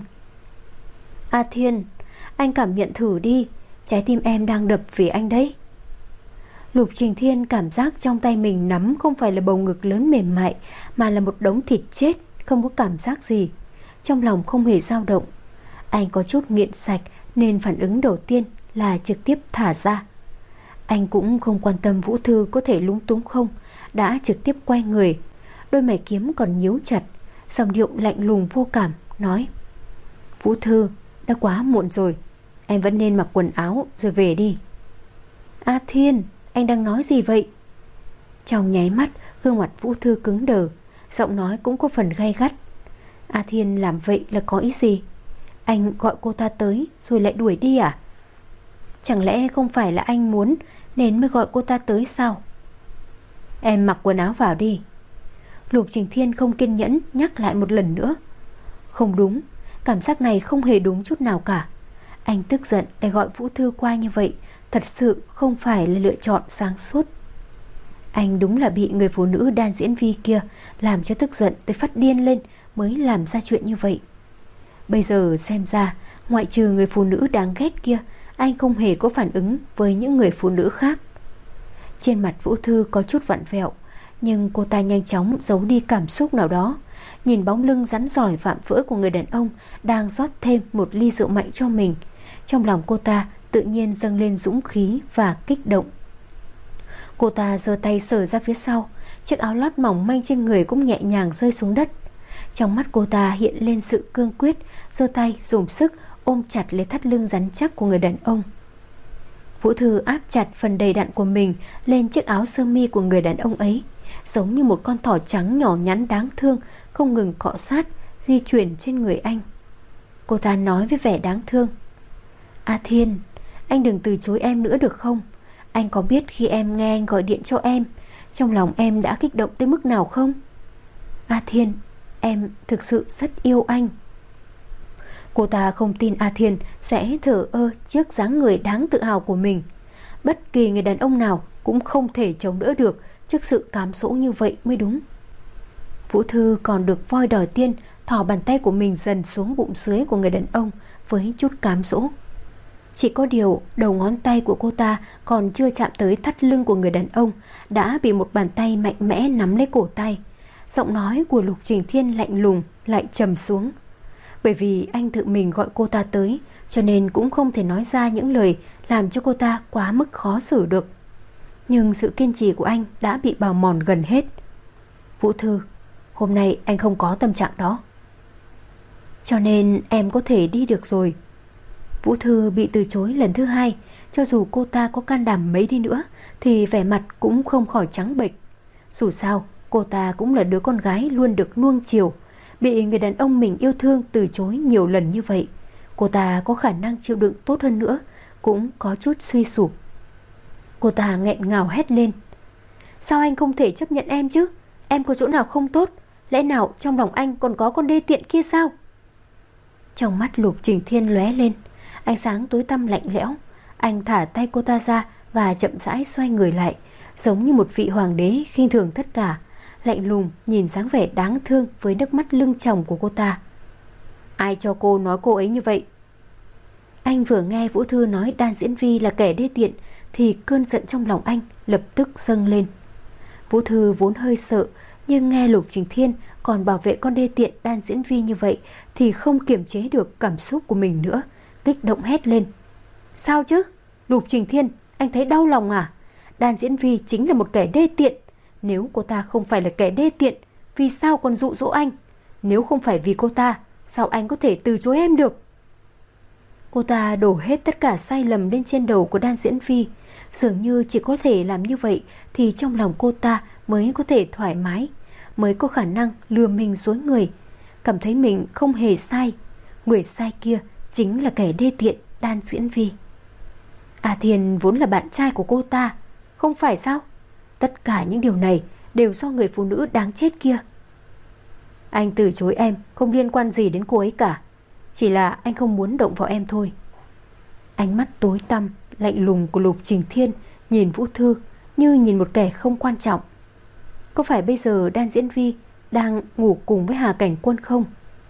A Thiên, anh cảm nhận thử đi, trái tim em đang đập vì anh đấy. Lục Trình Thiên cảm giác trong tay mình nắm không phải là bầu ngực lớn mềm mại, mà là một đống thịt chết, không có cảm giác gì. Trong lòng không hề dao động. Anh có chút nghiện sạch nên phản ứng đầu tiên là trực tiếp thả ra. Anh cũng không quan tâm Vũ Thư có thể lúng túng không, đã trực tiếp quay người. Đôi mày kiếm còn nhíu chặt, giọng điệu lạnh lùng vô cảm nói: Vũ Thư, đã quá muộn rồi, em vẫn nên mặc quần áo rồi về đi. A Thiên, anh đang nói gì vậy? Trong nháy mắt gương mặt Vũ Thư cứng đờ, giọng nói cũng có phần gay gắt. A Thiên làm vậy là có ý gì? Anh gọi cô ta tới rồi lại đuổi đi à? Chẳng lẽ không phải là anh muốn nên mới gọi cô ta tới sao? Em mặc quần áo vào đi. Lục Trình Thiên không kiên nhẫn nhắc lại một lần nữa. Không đúng, cảm giác này không hề đúng chút nào cả. Anh tức giận để gọi Vũ Thư qua như vậy thật sự không phải là lựa chọn sáng suốt. Anh đúng là bị người phụ nữ Đan Diễn Vi kia làm cho tức giận tới phát điên lên mới làm ra chuyện như vậy. Bây giờ xem ra, ngoại trừ người phụ nữ đáng ghét kia, anh không hề có phản ứng với những người phụ nữ khác. Trên mặt Vũ Thư có chút vặn vẹo, nhưng cô ta nhanh chóng giấu đi cảm xúc nào đó. Nhìn bóng lưng rắn rỏi vạm vỡ của người đàn ông đang rót thêm một ly rượu mạnh cho mình, trong lòng cô ta tự nhiên dâng lên dũng khí và kích động. Cô ta giơ tay sờ ra phía sau, chiếc áo lót mỏng manh trên người cũng nhẹ nhàng rơi xuống đất. Trong mắt cô ta hiện lên sự cương quyết, giơ tay dùng sức ôm chặt lấy thắt lưng rắn chắc của người đàn ông. Vũ Thư áp chặt phần đầy đặn của mình lên chiếc áo sơ mi của người đàn ông ấy, giống như một con thỏ trắng nhỏ nhắn đáng thương không ngừng cọ sát, di chuyển trên người anh. Cô ta nói với vẻ đáng thương: A Thiên, anh đừng từ chối em nữa được không? Anh có biết khi em nghe anh gọi điện cho em, trong lòng em đã kích động tới mức nào không? A Thiên, em thực sự rất yêu anh. Cô ta không tin A Thiên sẽ thờ ơ trước dáng người đáng tự hào của mình. Bất kỳ người đàn ông nào cũng không thể chống đỡ được trước sự cám dỗ như vậy mới đúng. Vũ Thư còn được voi đòi tiên, thò bàn tay của mình dần xuống bụng dưới của người đàn ông với chút cám dỗ. Chỉ có điều đầu ngón tay của cô ta còn chưa chạm tới thắt lưng của người đàn ông đã bị một bàn tay mạnh mẽ nắm lấy cổ tay. Giọng nói của Lục Trình Thiên lạnh lùng lại trầm xuống. Bởi vì anh tự mình gọi cô ta tới, cho nên cũng không thể nói ra những lời làm cho cô ta quá mức khó xử được. Nhưng sự kiên trì của anh đã bị bào mòn gần hết. Vũ Thư, hôm nay anh không có tâm trạng đó, cho nên em có thể đi được rồi. Vũ Thư bị từ chối lần thứ hai. Cho dù cô ta có can đảm mấy đi nữa thì vẻ mặt cũng không khỏi trắng bệch. Dù sao cô ta cũng là đứa con gái luôn được nuông chiều, bị người đàn ông mình yêu thương từ chối nhiều lần như vậy. Cô ta có khả năng chịu đựng tốt hơn nữa, cũng có chút suy sụp. Cô ta nghẹn ngào hét lên: Sao anh không thể chấp nhận em chứ? Em có chỗ nào không tốt? Lẽ nào trong lòng anh còn có con đê tiện kia sao? Trong mắt Lục Trình Thiên lóe lên ánh sáng tối tăm lạnh lẽo. Anh thả tay cô ta ra và chậm rãi xoay người lại, giống như một vị hoàng đế khinh thường tất cả, lạnh lùng nhìn dáng vẻ đáng thương với nước mắt lưng tròng của cô ta. Ai cho cô nói cô ấy như vậy? Anh vừa nghe Vũ Thư nói Đan Diễn Vi là kẻ đê tiện thì cơn giận trong lòng anh lập tức dâng lên. Vũ Thư vốn hơi sợ, nhưng nghe Lục Trình Thiên còn bảo vệ con đê tiện Đan Diễn Vi như vậy thì không kiềm chế được cảm xúc của mình nữa, kích động hét lên: Sao chứ? Lục Trình Thiên, anh thấy đau lòng à? Đan Diễn Vi chính là một kẻ đê tiện. Nếu cô ta không phải là kẻ đê tiện, vì sao còn dụ dỗ anh? Nếu không phải vì cô ta, sao anh có thể từ chối em được? Cô ta đổ hết tất cả sai lầm lên trên đầu của Đan Diễn Vi. Dường như chỉ có thể làm như vậy thì trong lòng cô ta mới có thể thoải mái, mới có khả năng lừa mình dối người, cảm thấy mình không hề sai. Người sai kia chính là kẻ đê tiện Đan Diễn Vi. A Thiên vốn là bạn trai của cô ta, không phải sao? Tất cả những điều này đều do người phụ nữ đáng chết kia. Anh từ chối em không liên quan gì đến cô ấy cả, chỉ là anh không muốn động vào em thôi. Ánh mắt tối tăm lạnh lùng của Lục Trình Thiên nhìn Vũ Thư như nhìn một kẻ không quan trọng. Có phải bây giờ Đan Diễn Vi đang ngủ cùng với Hà Cảnh Quân không?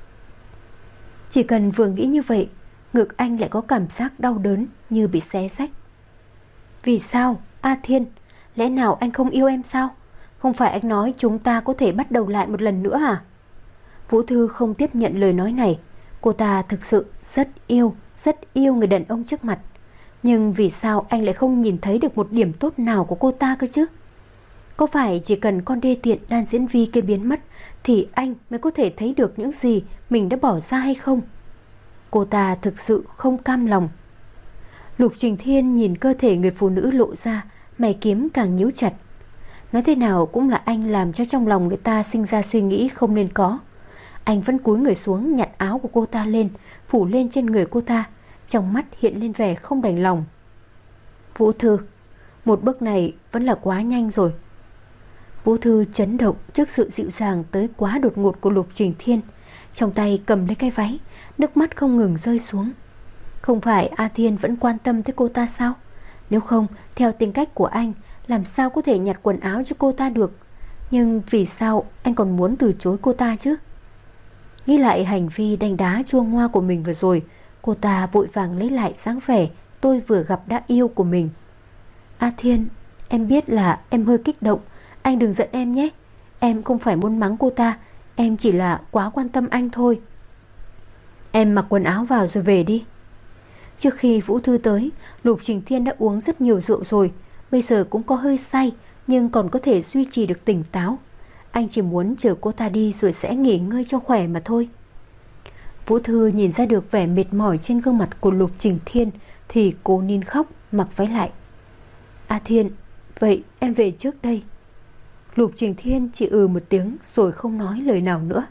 Chỉ cần vừa nghĩ như vậy, ngực anh lại có cảm giác đau đớn như bị xé rách. Vì sao? A Thiên, lẽ nào anh không yêu em sao? Không phải anh nói chúng ta có thể bắt đầu lại một lần nữa à? Vũ Thư không tiếp nhận lời nói này. Cô ta thực sự rất yêu, rất yêu người đàn ông trước mặt. Nhưng vì sao anh lại không nhìn thấy được một điểm tốt nào của cô ta cơ chứ? Có phải chỉ cần con đê tiện Đan Diễn Vi kia biến mất thì anh mới có thể thấy được những gì mình đã bỏ ra hay không? Cô ta thực sự không cam lòng. Lục Trình Thiên nhìn cơ thể người phụ nữ lộ ra, mày kiếm càng nhíu chặt. Nói thế nào cũng là anh làm cho trong lòng người ta sinh ra suy nghĩ không nên có. Anh vẫn cúi người xuống nhặt áo của cô ta lên, phủ lên trên người cô ta, trong mắt hiện lên vẻ không đành lòng. Vũ Thư, một bước này vẫn là quá nhanh rồi. Vũ Thư chấn động trước sự dịu dàng tới quá đột ngột của Lục Trình Thiên, trong tay cầm lấy cái váy, nước mắt không ngừng rơi xuống. Không phải A Thiên vẫn quan tâm tới cô ta sao? Nếu không, theo tính cách của anh, làm sao có thể nhặt quần áo cho cô ta được? Nhưng vì sao anh còn muốn từ chối cô ta chứ? Nghĩ lại hành vi đánh đá chua ngoa của mình vừa rồi, cô ta vội vàng lấy lại dáng vẻ tôi vừa gặp đã yêu của mình. A Thiên, em biết là em hơi kích động, anh đừng giận em nhé. Em không phải muốn mắng cô ta, em chỉ là quá quan tâm anh thôi. Em mặc quần áo vào rồi về đi. Trước khi Vũ Thư tới, Lục Trình Thiên đã uống rất nhiều rượu rồi, bây giờ cũng có hơi say nhưng còn có thể duy trì được tỉnh táo. Anh chỉ muốn chờ cô ta đi rồi sẽ nghỉ ngơi cho khỏe mà thôi. Vũ Thư nhìn ra được vẻ mệt mỏi trên gương mặt của Lục Trình Thiên thì cố nín khóc, mặc váy lại. A Thiên, vậy em về trước đây. Lục Trình Thiên chỉ ừ một tiếng rồi không nói lời nào nữa.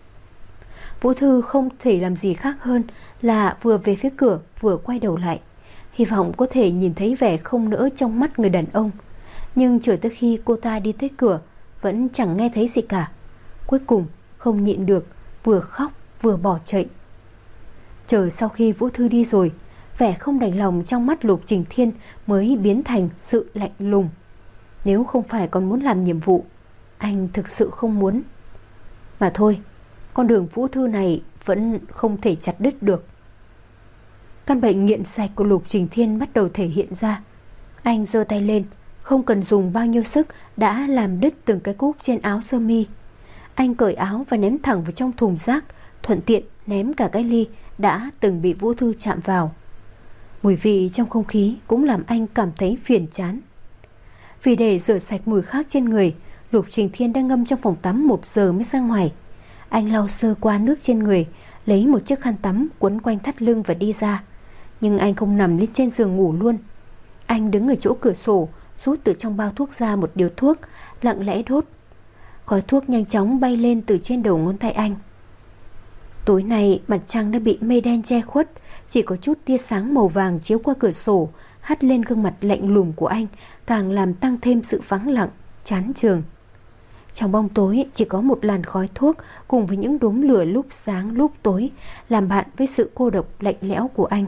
Vũ Thư không thể làm gì khác hơn là vừa về phía cửa vừa quay đầu lại, hy vọng có thể nhìn thấy vẻ không nỡ trong mắt người đàn ông. Nhưng chờ tới khi cô ta đi tới cửa vẫn chẳng nghe thấy gì cả. Cuối cùng không nhịn được, vừa khóc vừa bỏ chạy. Chờ sau khi Vũ Thư đi rồi, vẻ không đành lòng trong mắt Lục Trình Thiên mới biến thành sự lạnh lùng. Nếu không phải còn muốn làm nhiệm vụ, anh thực sự không muốn. Mà thôi, con đường Vũ Thư này vẫn không thể chặt đứt được. Căn bệnh nghiện sạch của Lục Trình Thiên bắt đầu thể hiện ra. Anh giơ tay lên, không cần dùng bao nhiêu sức đã làm đứt từng cái cúc trên áo sơ mi. Anh cởi áo và ném thẳng vào trong thùng rác, thuận tiện ném cả cái ly đã từng bị Vũ Thư chạm vào. Mùi vị trong không khí cũng làm anh cảm thấy phiền chán. Vì để rửa sạch mùi khác trên người, Lục Trình Thiên đang ngâm trong phòng tắm một giờ mới ra ngoài. Anh lau sơ qua nước trên người, lấy một chiếc khăn tắm quấn quanh thắt lưng và đi ra. Nhưng anh không nằm lên trên giường ngủ luôn. Anh đứng ở chỗ cửa sổ, rút từ trong bao thuốc ra một điếu thuốc, lặng lẽ đốt. Khói thuốc nhanh chóng bay lên từ trên đầu ngón tay anh. Tối nay mặt trăng đã bị mây đen che khuất, chỉ có chút tia sáng màu vàng chiếu qua cửa sổ hắt lên gương mặt lạnh lùng của anh, càng làm tăng thêm sự vắng lặng, chán chường. Trong bóng tối chỉ có một làn khói thuốc cùng với những đốm lửa lúc sáng lúc tối làm bạn với sự cô độc lạnh lẽo của anh.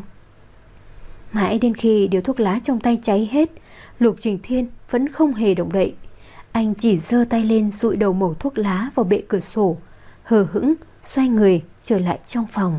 Mãi đến khi điếu thuốc lá trong tay cháy hết, Lục Trình Thiên vẫn không hề động đậy. Anh chỉ giơ tay lên dụi đầu mẩu thuốc lá vào bệ cửa sổ, hờ hững xoay người trở lại trong phòng.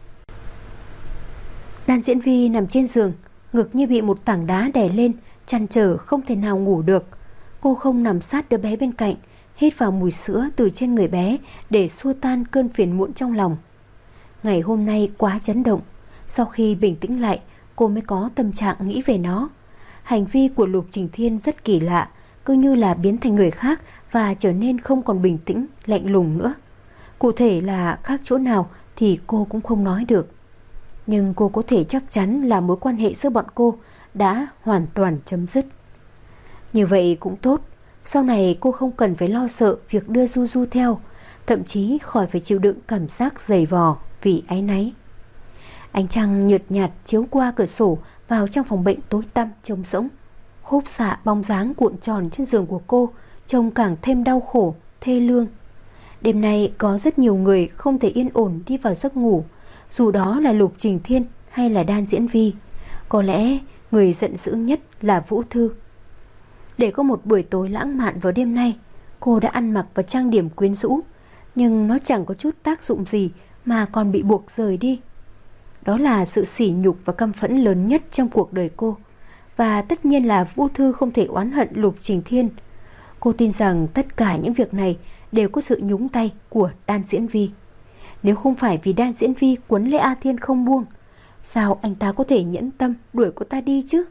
Đan Diễn Vi nằm trên giường, ngực như bị một tảng đá đè lên, trăn trở không thể nào ngủ được. Cô không nằm sát đứa bé bên cạnh, hít vào mùi sữa từ trên người bé để xua tan cơn phiền muộn trong lòng. Ngày hôm nay quá chấn động. Sau khi bình tĩnh lại, cô mới có tâm trạng nghĩ về nó. Hành vi của Lục Trình Thiên rất kỳ lạ, cứ như là biến thành người khác và trở nên không còn bình tĩnh, lạnh lùng nữa. Cụ thể là khác chỗ nào thì cô cũng không nói được. Nhưng cô có thể chắc chắn là mối quan hệ giữa bọn cô đã hoàn toàn chấm dứt. Như vậy cũng tốt. Sau này cô không cần phải lo sợ việc đưa Du Du theo, thậm chí khỏi phải chịu đựng cảm giác dày vò vì áy náy. Ánh trăng nhợt nhạt chiếu qua cửa sổ vào trong phòng bệnh tối tăm trông rỗng. Khúc xạ bóng dáng cuộn tròn trên giường của cô trông càng thêm đau khổ, thê lương. Đêm nay có rất nhiều người không thể yên ổn đi vào giấc ngủ, dù đó là Lục Trình Thiên hay là Đan Diễn Vi. Có lẽ người giận dữ nhất là Vũ Thư. Để có một buổi tối lãng mạn vào đêm nay, cô đã ăn mặc và trang điểm quyến rũ, nhưng nó chẳng có chút tác dụng gì mà còn bị buộc rời đi. Đó là sự sỉ nhục và căm phẫn lớn nhất trong cuộc đời cô. Và tất nhiên là Vũ Thư không thể oán hận Lục Trình Thiên. Cô tin rằng tất cả những việc này đều có sự nhúng tay của Đan Diễn Vi. Nếu không phải vì Đan Diễn Vi quấn lấy A Thiên không buông, sao anh ta có thể nhẫn tâm đuổi cô ta đi chứ?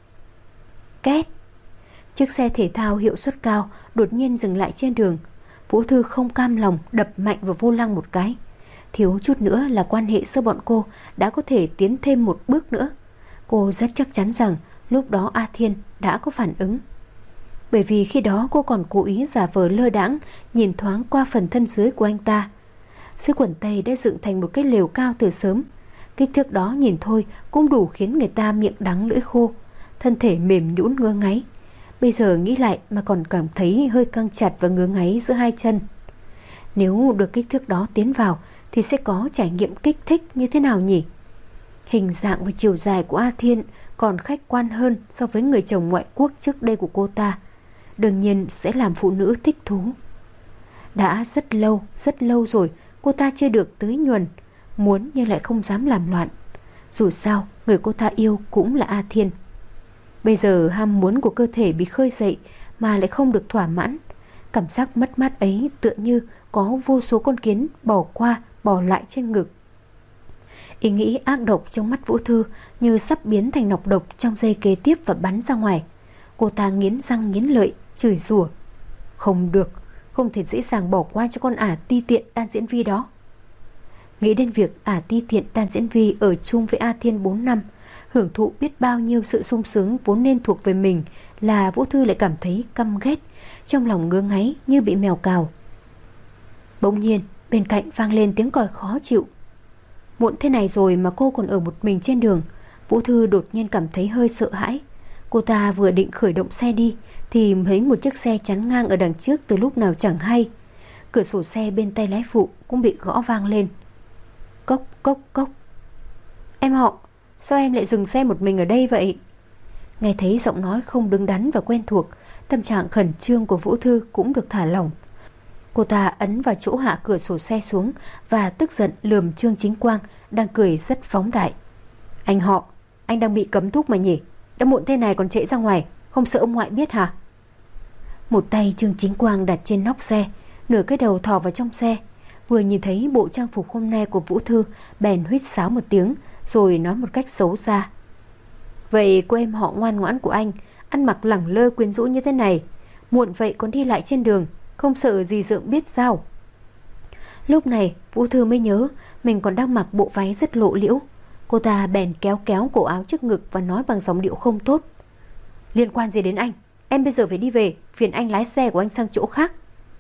Két. Chiếc xe thể thao hiệu suất cao đột nhiên dừng lại trên đường. Vũ Thư không cam lòng đập mạnh vào vô lăng một cái. Thiếu chút nữa là quan hệ giữa bọn cô đã có thể tiến thêm một bước nữa. Cô rất chắc chắn rằng lúc đó A Thiên đã có phản ứng. Bởi vì khi đó cô còn cố ý giả vờ lơ đãng nhìn thoáng qua phần thân dưới của anh ta. Dưới quần tây đã dựng thành một cái lều cao từ sớm. Kích thước đó nhìn thôi cũng đủ khiến người ta miệng đắng lưỡi khô, thân thể mềm nhũn ngứa ngáy. Bây giờ nghĩ lại mà còn cảm thấy hơi căng chặt và ngứa ngáy giữa hai chân. Nếu được kích thước đó tiến vào thì sẽ có trải nghiệm kích thích như thế nào nhỉ? Hình dạng và chiều dài của A Thiên còn khách quan hơn so với người chồng ngoại quốc trước đây của cô ta. Đương nhiên sẽ làm phụ nữ thích thú. Đã rất lâu, rất lâu rồi cô ta chưa được tưới nhuần, muốn nhưng lại không dám làm loạn. Dù sao, người cô ta yêu cũng là A Thiên. Bây giờ ham muốn của cơ thể bị khơi dậy mà lại không được thỏa mãn. Cảm giác mất mát ấy tựa như có vô số con kiến bỏ qua, bỏ lại trên ngực. Ý nghĩ ác độc trong mắt Vũ Thư như sắp biến thành nọc độc trong giây kế tiếp và bắn ra ngoài. Cô ta nghiến răng nghiến lợi, chửi rủa. Không được, không thể dễ dàng bỏ qua cho con ả ti tiện Đan Diễn Vi đó. Nghĩ đến việc ả ti tiện Đan Diễn Vi ở chung với A Thiên bốn năm, hưởng thụ biết bao nhiêu sự sung sướng vốn nên thuộc về mình, là Vũ Thư lại cảm thấy căm ghét, trong lòng ngứa ngáy như bị mèo cào. Bỗng nhiên bên cạnh vang lên tiếng còi khó chịu. Muộn thế này rồi mà cô còn ở một mình trên đường. Vũ Thư đột nhiên cảm thấy hơi sợ hãi. Cô ta vừa định khởi động xe đi thì thấy một chiếc xe chắn ngang ở đằng trước từ lúc nào chẳng hay. Cửa sổ xe bên tay lái phụ cũng bị gõ vang lên. Cốc cốc cốc. Em họ, sao em lại dừng xe một mình ở đây vậy? Nghe thấy giọng nói không đứng đắn và quen thuộc, tâm trạng khẩn trương của Vũ Thư cũng được thả lỏng. Cô ta ấn vào chỗ hạ cửa sổ xe xuống và tức giận lườm Trương Chính Quang đang cười rất phóng đại. Anh họ, anh đang bị cấm túc mà nhỉ? Đã muộn thế này còn chạy ra ngoài, không sợ ông ngoại biết hả? Một tay Trương Chính Quang đặt trên nóc xe, nửa cái đầu thò vào trong xe. Vừa nhìn thấy bộ trang phục hôm nay của Vũ Thư, bèn huýt sáo một tiếng rồi nói một cách xấu xa. Vậy cô em họ ngoan ngoãn của anh, ăn mặc lẳng lơ quyến rũ như thế này, muộn vậy còn đi lại trên đường, không sợ gì dượng biết sao? Lúc này Vũ Thư mới nhớ mình còn đang mặc bộ váy rất lộ liễu. Cô ta bèn kéo kéo cổ áo trước ngực và nói bằng giọng điệu không tốt. Liên quan gì đến anh? Em bây giờ phải đi về, phiền anh lái xe của anh sang chỗ khác.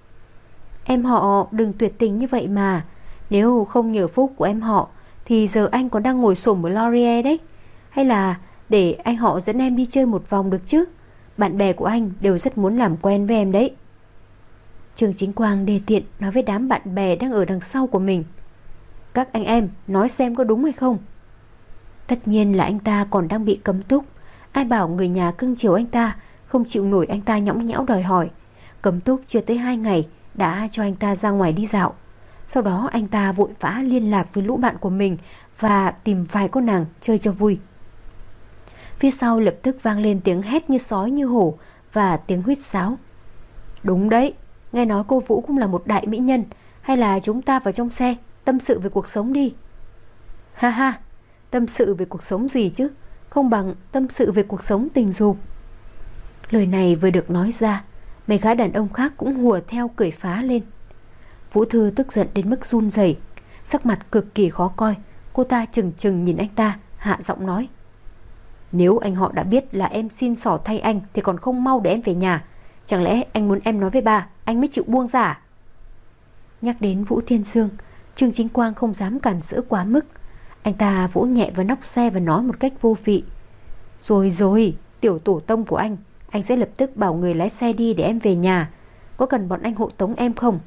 Em họ đừng tuyệt tình như vậy mà. Nếu không nhờ phúc của em họ thì giờ anh còn đang ngồi xổm ở Laurier đấy. Hay là để anh họ dẫn em đi chơi một vòng được chứ? Bạn bè của anh đều rất muốn làm quen với em đấy. Trương Chính Quang đề tiện nói với đám bạn bè đang ở đằng sau của mình. Các anh em nói xem có đúng hay không? Tất nhiên là anh ta còn đang bị cấm túc. Ai bảo người nhà cưng chiều anh ta, không chịu nổi anh ta nhõng nhẽo đòi hỏi. Cấm túc chưa tới hai ngày đã cho anh ta ra ngoài đi dạo. Sau đó anh ta vội vã liên lạc với lũ bạn của mình và tìm vài cô nàng chơi cho vui. Phía sau lập tức vang lên tiếng hét như sói như hổ và tiếng huýt sáo. Đúng đấy, nghe nói cô Vũ cũng là một đại mỹ nhân. Hay là chúng ta vào trong xe tâm sự về cuộc sống đi. Ha ha, tâm sự về cuộc sống gì chứ, không bằng tâm sự về cuộc sống tình dục. Lời này vừa được nói ra, mấy gã đàn ông khác cũng hùa theo cười phá lên. Vũ Thư tức giận đến mức run rẩy, sắc mặt cực kỳ khó coi. Cô ta chừng chừng nhìn anh ta, hạ giọng nói. Nếu anh họ đã biết là em xin xỏ thay anh thì còn không mau để em về nhà. Chẳng lẽ anh muốn em nói với ba anh mới chịu buông ra? Nhắc đến Vũ Thiên Dương, Trương Chính Quang không dám cản rỡ quá mức. Anh ta vỗ nhẹ vào nóc xe và nói một cách vô vị. Rồi rồi, tiểu tổ tông của anh, anh sẽ lập tức bảo người lái xe đi để em về nhà. Có cần bọn anh hộ tống em không?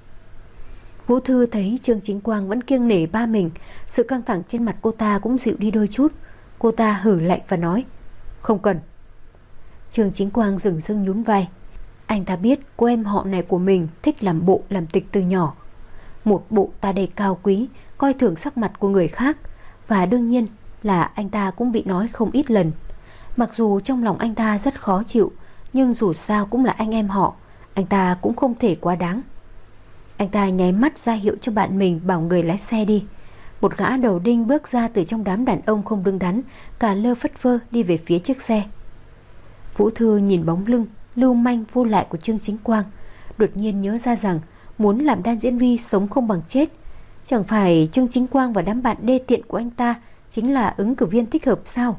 Vũ Thư thấy Trương Chính Quang vẫn kiêng nể ba mình, sự căng thẳng trên mặt cô ta cũng dịu đi đôi chút. Cô ta hử lạnh và nói. Không cần. Trương Chính Quang dừng dưng nhún vai. Anh ta biết cô em họ này của mình thích làm bộ làm tịch từ nhỏ. Một bộ ta đầy cao quý, coi thường sắc mặt của người khác. Và đương nhiên là anh ta cũng bị nói không ít lần. Mặc dù trong lòng anh ta rất khó chịu, nhưng dù sao cũng là anh em họ, anh ta cũng không thể quá đáng. Anh ta nháy mắt ra hiệu cho bạn mình bảo người lái xe đi. Một gã đầu đinh bước ra từ trong đám đàn ông không đứng đắn, cả lơ phất phơ đi về phía chiếc xe. Vũ Thư nhìn bóng lưng lưu manh vô lại của Trương Chính Quang, đột nhiên nhớ ra rằng muốn làm Đan Diễn Vi sống không bằng chết. Chẳng phải Trương Chính Quang và đám bạn đê tiện của anh ta chính là ứng cử viên thích hợp sao?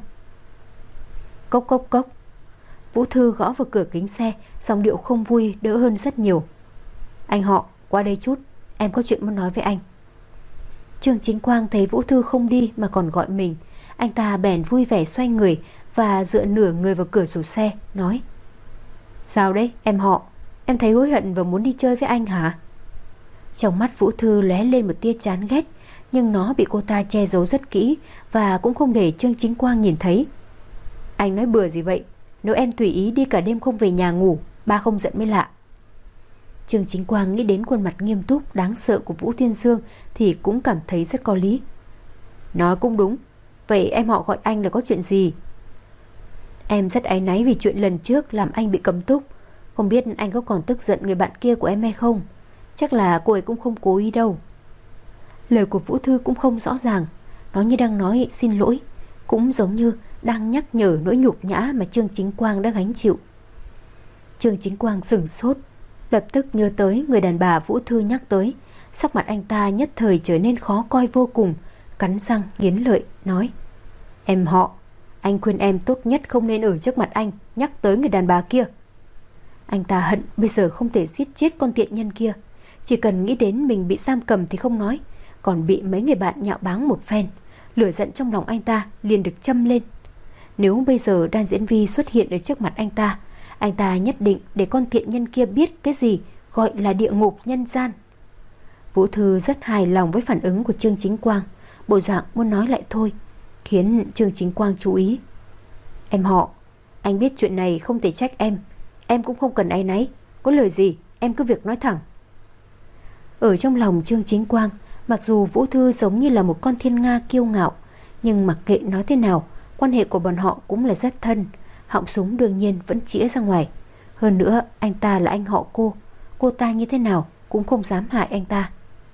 Cốc cốc cốc. Vũ Thư gõ vào cửa kính xe, giọng điệu không vui đỡ hơn rất nhiều. Anh họ, qua đây chút, em có chuyện muốn nói với anh. Trương Chính Quang thấy Vũ Thư không đi mà còn gọi mình, anh ta bèn vui vẻ xoay người và dựa nửa người vào cửa sổ xe, nói. Sao đấy em họ, em thấy hối hận và muốn đi chơi với anh hả? Trong mắt Vũ Thư lóe lên một tia chán ghét, nhưng nó bị cô ta che giấu rất kỹ và cũng không để Trương Chính Quang nhìn thấy. Anh nói bừa gì vậy? Nếu em tùy ý đi cả đêm không về nhà ngủ, ba không giận mới lạ. Trương Chính Quang nghĩ đến khuôn mặt nghiêm túc đáng sợ của Vũ Thiên Dương thì cũng cảm thấy rất có lý. Nói cũng đúng. Vậy em họ gọi anh là có chuyện gì? Em rất áy náy vì chuyện lần trước làm anh bị cấm túc. Không biết anh có còn tức giận người bạn kia của em hay không? Chắc là cô ấy cũng không cố ý đâu. Lời của Vũ Thư cũng không rõ ràng. Nó như đang nói xin lỗi, cũng giống như đang nhắc nhở nỗi nhục nhã mà Trương Chính Quang đã gánh chịu. Trương Chính Quang sửng sốt. Lập tức nhớ tới người đàn bà Vũ Thư nhắc tới, sắc mặt anh ta nhất thời trở nên khó coi vô cùng, cắn răng nghiến lợi nói: Em họ, anh khuyên em tốt nhất không nên ở trước mặt anh nhắc tới người đàn bà kia. Anh ta hận bây giờ không thể giết chết con tiện nhân kia, chỉ cần nghĩ đến mình bị giam cầm thì không nói, còn bị mấy người bạn nhạo báng một phen, lửa giận trong lòng anh ta liền được châm lên. Nếu bây giờ Đan Diễn Vi xuất hiện ở trước mặt anh ta, anh ta nhất định để con thiện nhân kia biết cái gì gọi là địa ngục nhân gian. Vũ Thư rất hài lòng với phản ứng của Trương Chính Quang, bộ dạng muốn nói lại thôi, khiến Trương Chính Quang chú ý. Em họ, anh biết chuyện này không thể trách em, em cũng không cần áy náy, có lời gì em cứ việc nói thẳng. Ở trong lòng Trương Chính Quang, mặc dù Vũ Thư giống như là một con thiên nga kiêu ngạo, nhưng mặc kệ nói thế nào, quan hệ của bọn họ cũng là rất thân. Họng súng đương nhiên vẫn chĩa ra ngoài. Hơn nữa anh ta là anh họ cô, cô ta như thế nào cũng không dám hại anh ta.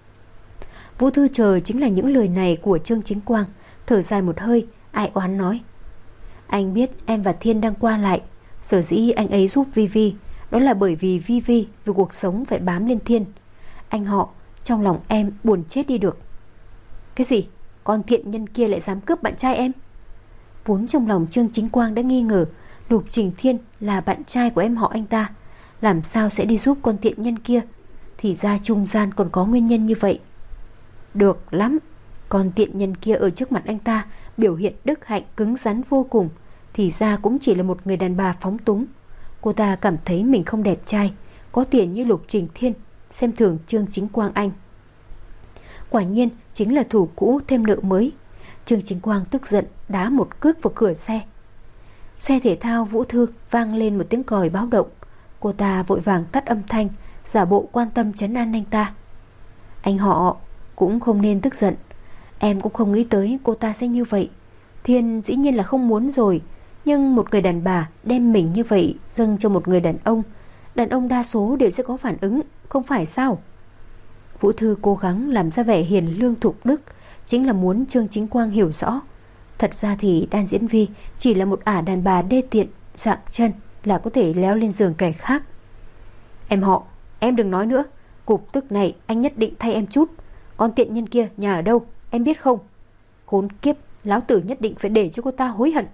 Vũ Thư chờ chính là những lời này của Trương Chính Quang, thở dài một hơi, ai oán nói: Anh biết em và Thiên đang qua lại, sở dĩ anh ấy giúp Vi Vi, đó là bởi vì Vi Vi vì cuộc sống phải bám lên Thiên. Anh họ, trong lòng em buồn chết đi được. Cái gì? Con thiện nhân kia lại dám cướp bạn trai em? Vốn trong lòng Trương Chính Quang đã nghi ngờ Lục Trình Thiên là bạn trai của em họ anh ta, làm sao sẽ đi giúp con thiện nhân kia? Thì ra trung gian còn có nguyên nhân như vậy. Được lắm, con thiện nhân kia ở trước mặt anh ta biểu hiện đức hạnh cứng rắn vô cùng, thì ra cũng chỉ là một người đàn bà phóng túng. Cô ta cảm thấy mình không đẹp trai, có tiền như Lục Trình Thiên, xem thường Trương Chính Quang anh. Quả nhiên chính là thủ cũ thêm nợ mới. Trương Chính Quang tức giận đá một cước vào cửa xe. Xe thể thao Vũ Thư vang lên một tiếng còi báo động. Cô ta vội vàng tắt âm thanh, giả bộ quan tâm trấn an anh ta. Anh họ cũng không nên tức giận, em cũng không nghĩ tới cô ta sẽ như vậy. Thiên dĩ nhiên là không muốn rồi, nhưng một người đàn bà đem mình như vậy dâng cho một người đàn ông, đàn ông đa số đều sẽ có phản ứng, không phải sao? Vũ Thư cố gắng làm ra vẻ hiền lương thục đức, chính là muốn Trương Chính Quang hiểu rõ. Thật ra thì Đan Diễn Vi chỉ là một ả đàn bà đê tiện, dạng chân là có thể léo lên giường kẻ khác. Em họ, em đừng nói nữa, cục tức này anh nhất định thay em chút. Con tiện nhân kia nhà ở đâu, em biết không? Khốn kiếp, lão tử nhất định phải để cho cô ta hối hận.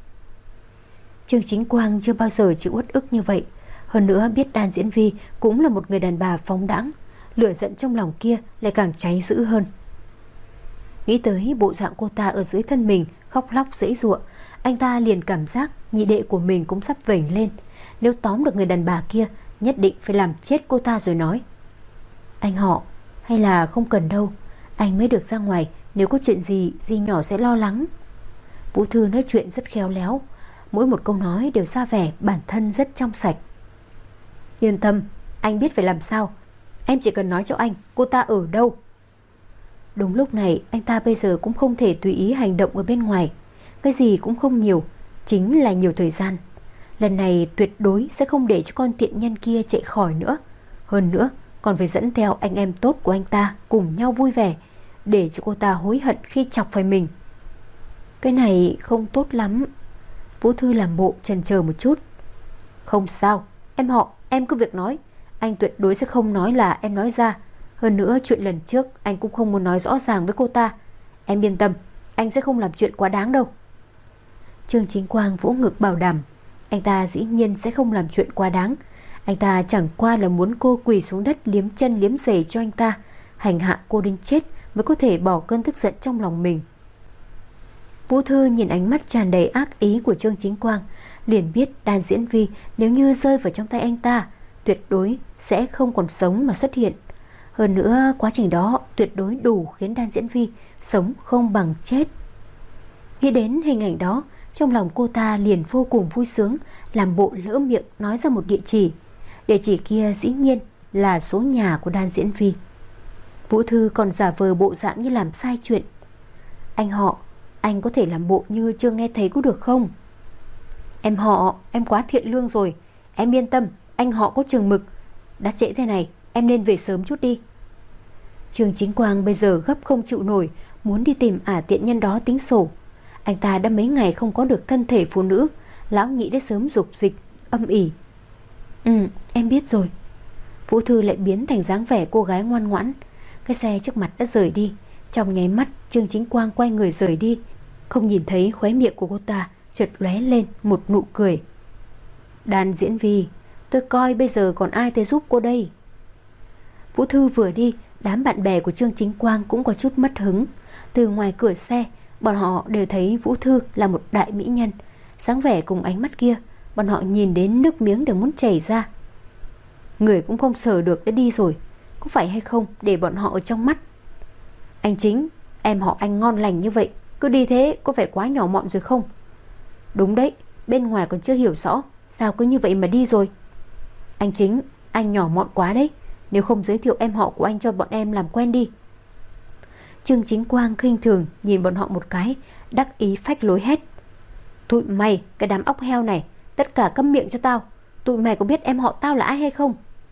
Trương Chính Quang chưa bao giờ chịu uất ức như vậy. Hơn nữa biết Đan Diễn Vi cũng là một người đàn bà phóng đãng, lửa giận trong lòng kia lại càng cháy dữ hơn. Nghĩ tới bộ dạng cô ta ở dưới thân mình khóc lóc giãy giụa, anh ta liền cảm giác nhị đệ của mình cũng sắp vểnh lên. Nếu tóm được người đàn bà kia, nhất định phải làm chết cô ta rồi nói: Anh họ, hay là không cần đâu, anh mới được ra ngoài, nếu có chuyện gì Di nhỏ sẽ lo lắng. Vũ Thư nói chuyện rất khéo léo, mỗi một câu nói đều ra vẻ bản thân rất trong sạch. Yên tâm, anh biết phải làm sao, em chỉ cần nói cho anh cô ta ở đâu. Đúng lúc này anh ta bây giờ cũng không thể tùy ý hành động ở bên ngoài. Cái gì cũng không nhiều, chính là nhiều thời gian. Lần này tuyệt đối sẽ không để cho con tiện nhân kia chạy khỏi nữa. Hơn nữa còn phải dẫn theo anh em tốt của anh ta cùng nhau vui vẻ, để cho cô ta hối hận khi chọc phải mình. Cái này không tốt lắm. Vũ Thư làm bộ chần chờ một chút. Không sao, em họ, em cứ việc nói, anh tuyệt đối sẽ không nói là em nói ra. Hơn nữa chuyện lần trước anh cũng không muốn nói rõ ràng với cô ta. Em yên tâm, anh sẽ không làm chuyện quá đáng đâu. Trương Chính Quang vỗ ngực bảo đảm. Anh ta dĩ nhiên sẽ không làm chuyện quá đáng. Anh ta chẳng qua là muốn cô quỳ xuống đất liếm chân liếm giày cho anh ta, hành hạ cô đến chết mới có thể bỏ cơn tức giận trong lòng mình. Vũ Thư nhìn ánh mắt tràn đầy ác ý của Trương Chính Quang, liền biết Đan Diễn Vi nếu như rơi vào trong tay anh ta, tuyệt đối sẽ không còn sống mà xuất hiện. Hơn nữa quá trình đó tuyệt đối đủ khiến Đan Diễn Vi sống không bằng chết. Nghĩ đến hình ảnh đó, trong lòng cô ta liền vô cùng vui sướng, làm bộ lỡ miệng nói ra một địa chỉ. Địa chỉ kia dĩ nhiên là số nhà của Đan Diễn Vi. Vũ Thư còn giả vờ bộ dạng như làm sai chuyện. Anh họ, anh có thể làm bộ như chưa nghe thấy có được không? Em họ, em quá thiện lương rồi. Em yên tâm, anh họ có chừng mực. Đã trễ thế này, em nên về sớm chút đi. Trương Chính Quang bây giờ gấp không chịu nổi, muốn đi tìm ả tiện nhân đó tính sổ. Anh ta đã mấy ngày không có được thân thể phụ nữ, lão nhị đã sớm dục dịch, âm ỉ. Ừ, em biết rồi. Vũ Thư lại biến thành dáng vẻ cô gái ngoan ngoãn. Cái xe trước mặt đã rời đi. Trong nháy mắt Trương Chính Quang quay người rời đi, không nhìn thấy khóe miệng của cô ta chợt lóe lên một nụ cười. Đàn diễn Vi, tôi coi bây giờ còn ai tới giúp cô đây. Vũ Thư vừa đi, đám bạn bè của Trương Chính Quang cũng có chút mất hứng. Từ ngoài cửa xe, bọn họ đều thấy Vũ Thư là một đại mỹ nhân. Dáng vẻ cùng ánh mắt kia, bọn họ nhìn đến nước miếng đều muốn chảy ra. Người cũng không sờ được đã đi rồi, có phải hay không để bọn họ ở trong mắt. Anh Chính, em họ anh ngon lành như vậy, cứ đi thế có phải quá nhỏ mọn rồi không? Đúng đấy, bên ngoài còn chưa hiểu rõ, sao cứ như vậy mà đi rồi. Anh Chính, anh nhỏ mọn quá đấy, nếu không giới thiệu em họ của anh cho bọn em làm quen đi. Trương Chính Quang khinh thường nhìn bọn họ một cái, đắc ý phách lối hét. Tụi mày, cái đám óc heo này, tất cả câm miệng cho tao. Tụi mày có biết em họ tao là ai hay không?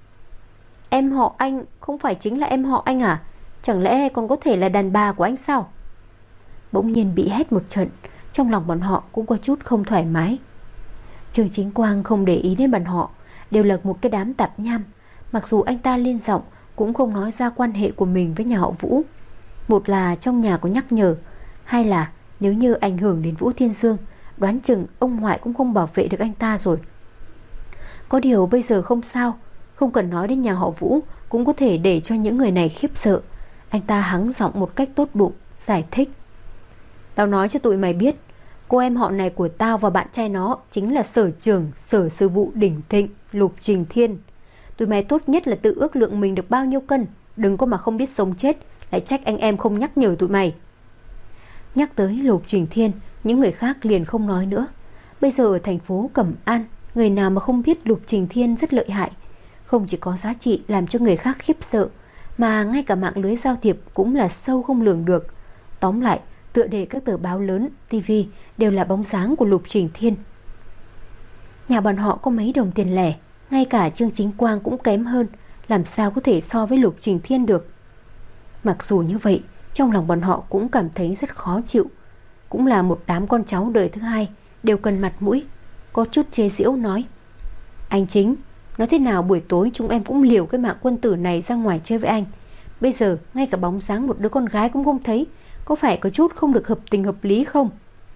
Em họ anh không phải chính là em họ anh à? Chẳng lẽ còn có thể là đàn bà của anh sao? Bỗng nhiên bị hét một trận, trong lòng bọn họ cũng có chút không thoải mái. Trương Chính Quang không để ý đến bọn họ, đều là một cái đám tạp nham. Mặc dù anh ta lên giọng cũng không nói ra quan hệ của mình với nhà họ Vũ. Một là trong nhà có nhắc nhở, hai là nếu như ảnh hưởng đến Vũ Thiên Dương, đoán chừng ông ngoại cũng không bảo vệ được anh ta rồi. Có điều bây giờ không sao, không cần nói đến nhà họ Vũ cũng có thể để cho những người này khiếp sợ. Anh ta hắng giọng một cách tốt bụng, giải thích. Tao nói cho tụi mày biết, cô em họ này của tao và bạn trai nó chính là sở trưởng sở sư vụ đỉnh thịnh Lục Trình Thiên. Tụi mày tốt nhất là tự ước lượng mình được bao nhiêu cân, đừng có mà không biết sống chết, lại trách anh em không nhắc nhở tụi mày. Nhắc tới Lục Trình Thiên, những người khác liền không nói nữa. Bây giờ ở thành phố Cẩm An, người nào mà không biết Lục Trình Thiên rất lợi hại, không chỉ có giá trị làm cho người khác khiếp sợ, mà ngay cả mạng lưới giao thiệp cũng là sâu không lường được. Tóm lại, tựa đề các tờ báo lớn, tivi đều là bóng dáng của Lục Trình Thiên. Nhà bọn họ có mấy đồng tiền lẻ, ngay cả Trương Chính Quang cũng kém hơn, làm sao có thể so với Lục Trình Thiên được. Mặc dù như vậy, trong lòng bọn họ cũng cảm thấy rất khó chịu. Cũng là một đám con cháu đời thứ hai, đều cần mặt mũi. Có chút chế giễu nói, anh Chính, nói thế nào buổi tối chúng em cũng liều cái mạng quân tử này ra ngoài chơi với anh. Bây giờ ngay cả bóng dáng một đứa con gái cũng không thấy, có phải có chút không được hợp tình hợp lý không?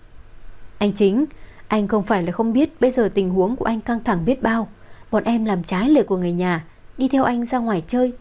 Anh Chính, anh không phải là không biết bây giờ tình huống của anh căng thẳng biết bao. Bọn em làm trái lời của người nhà, đi theo anh ra ngoài chơi.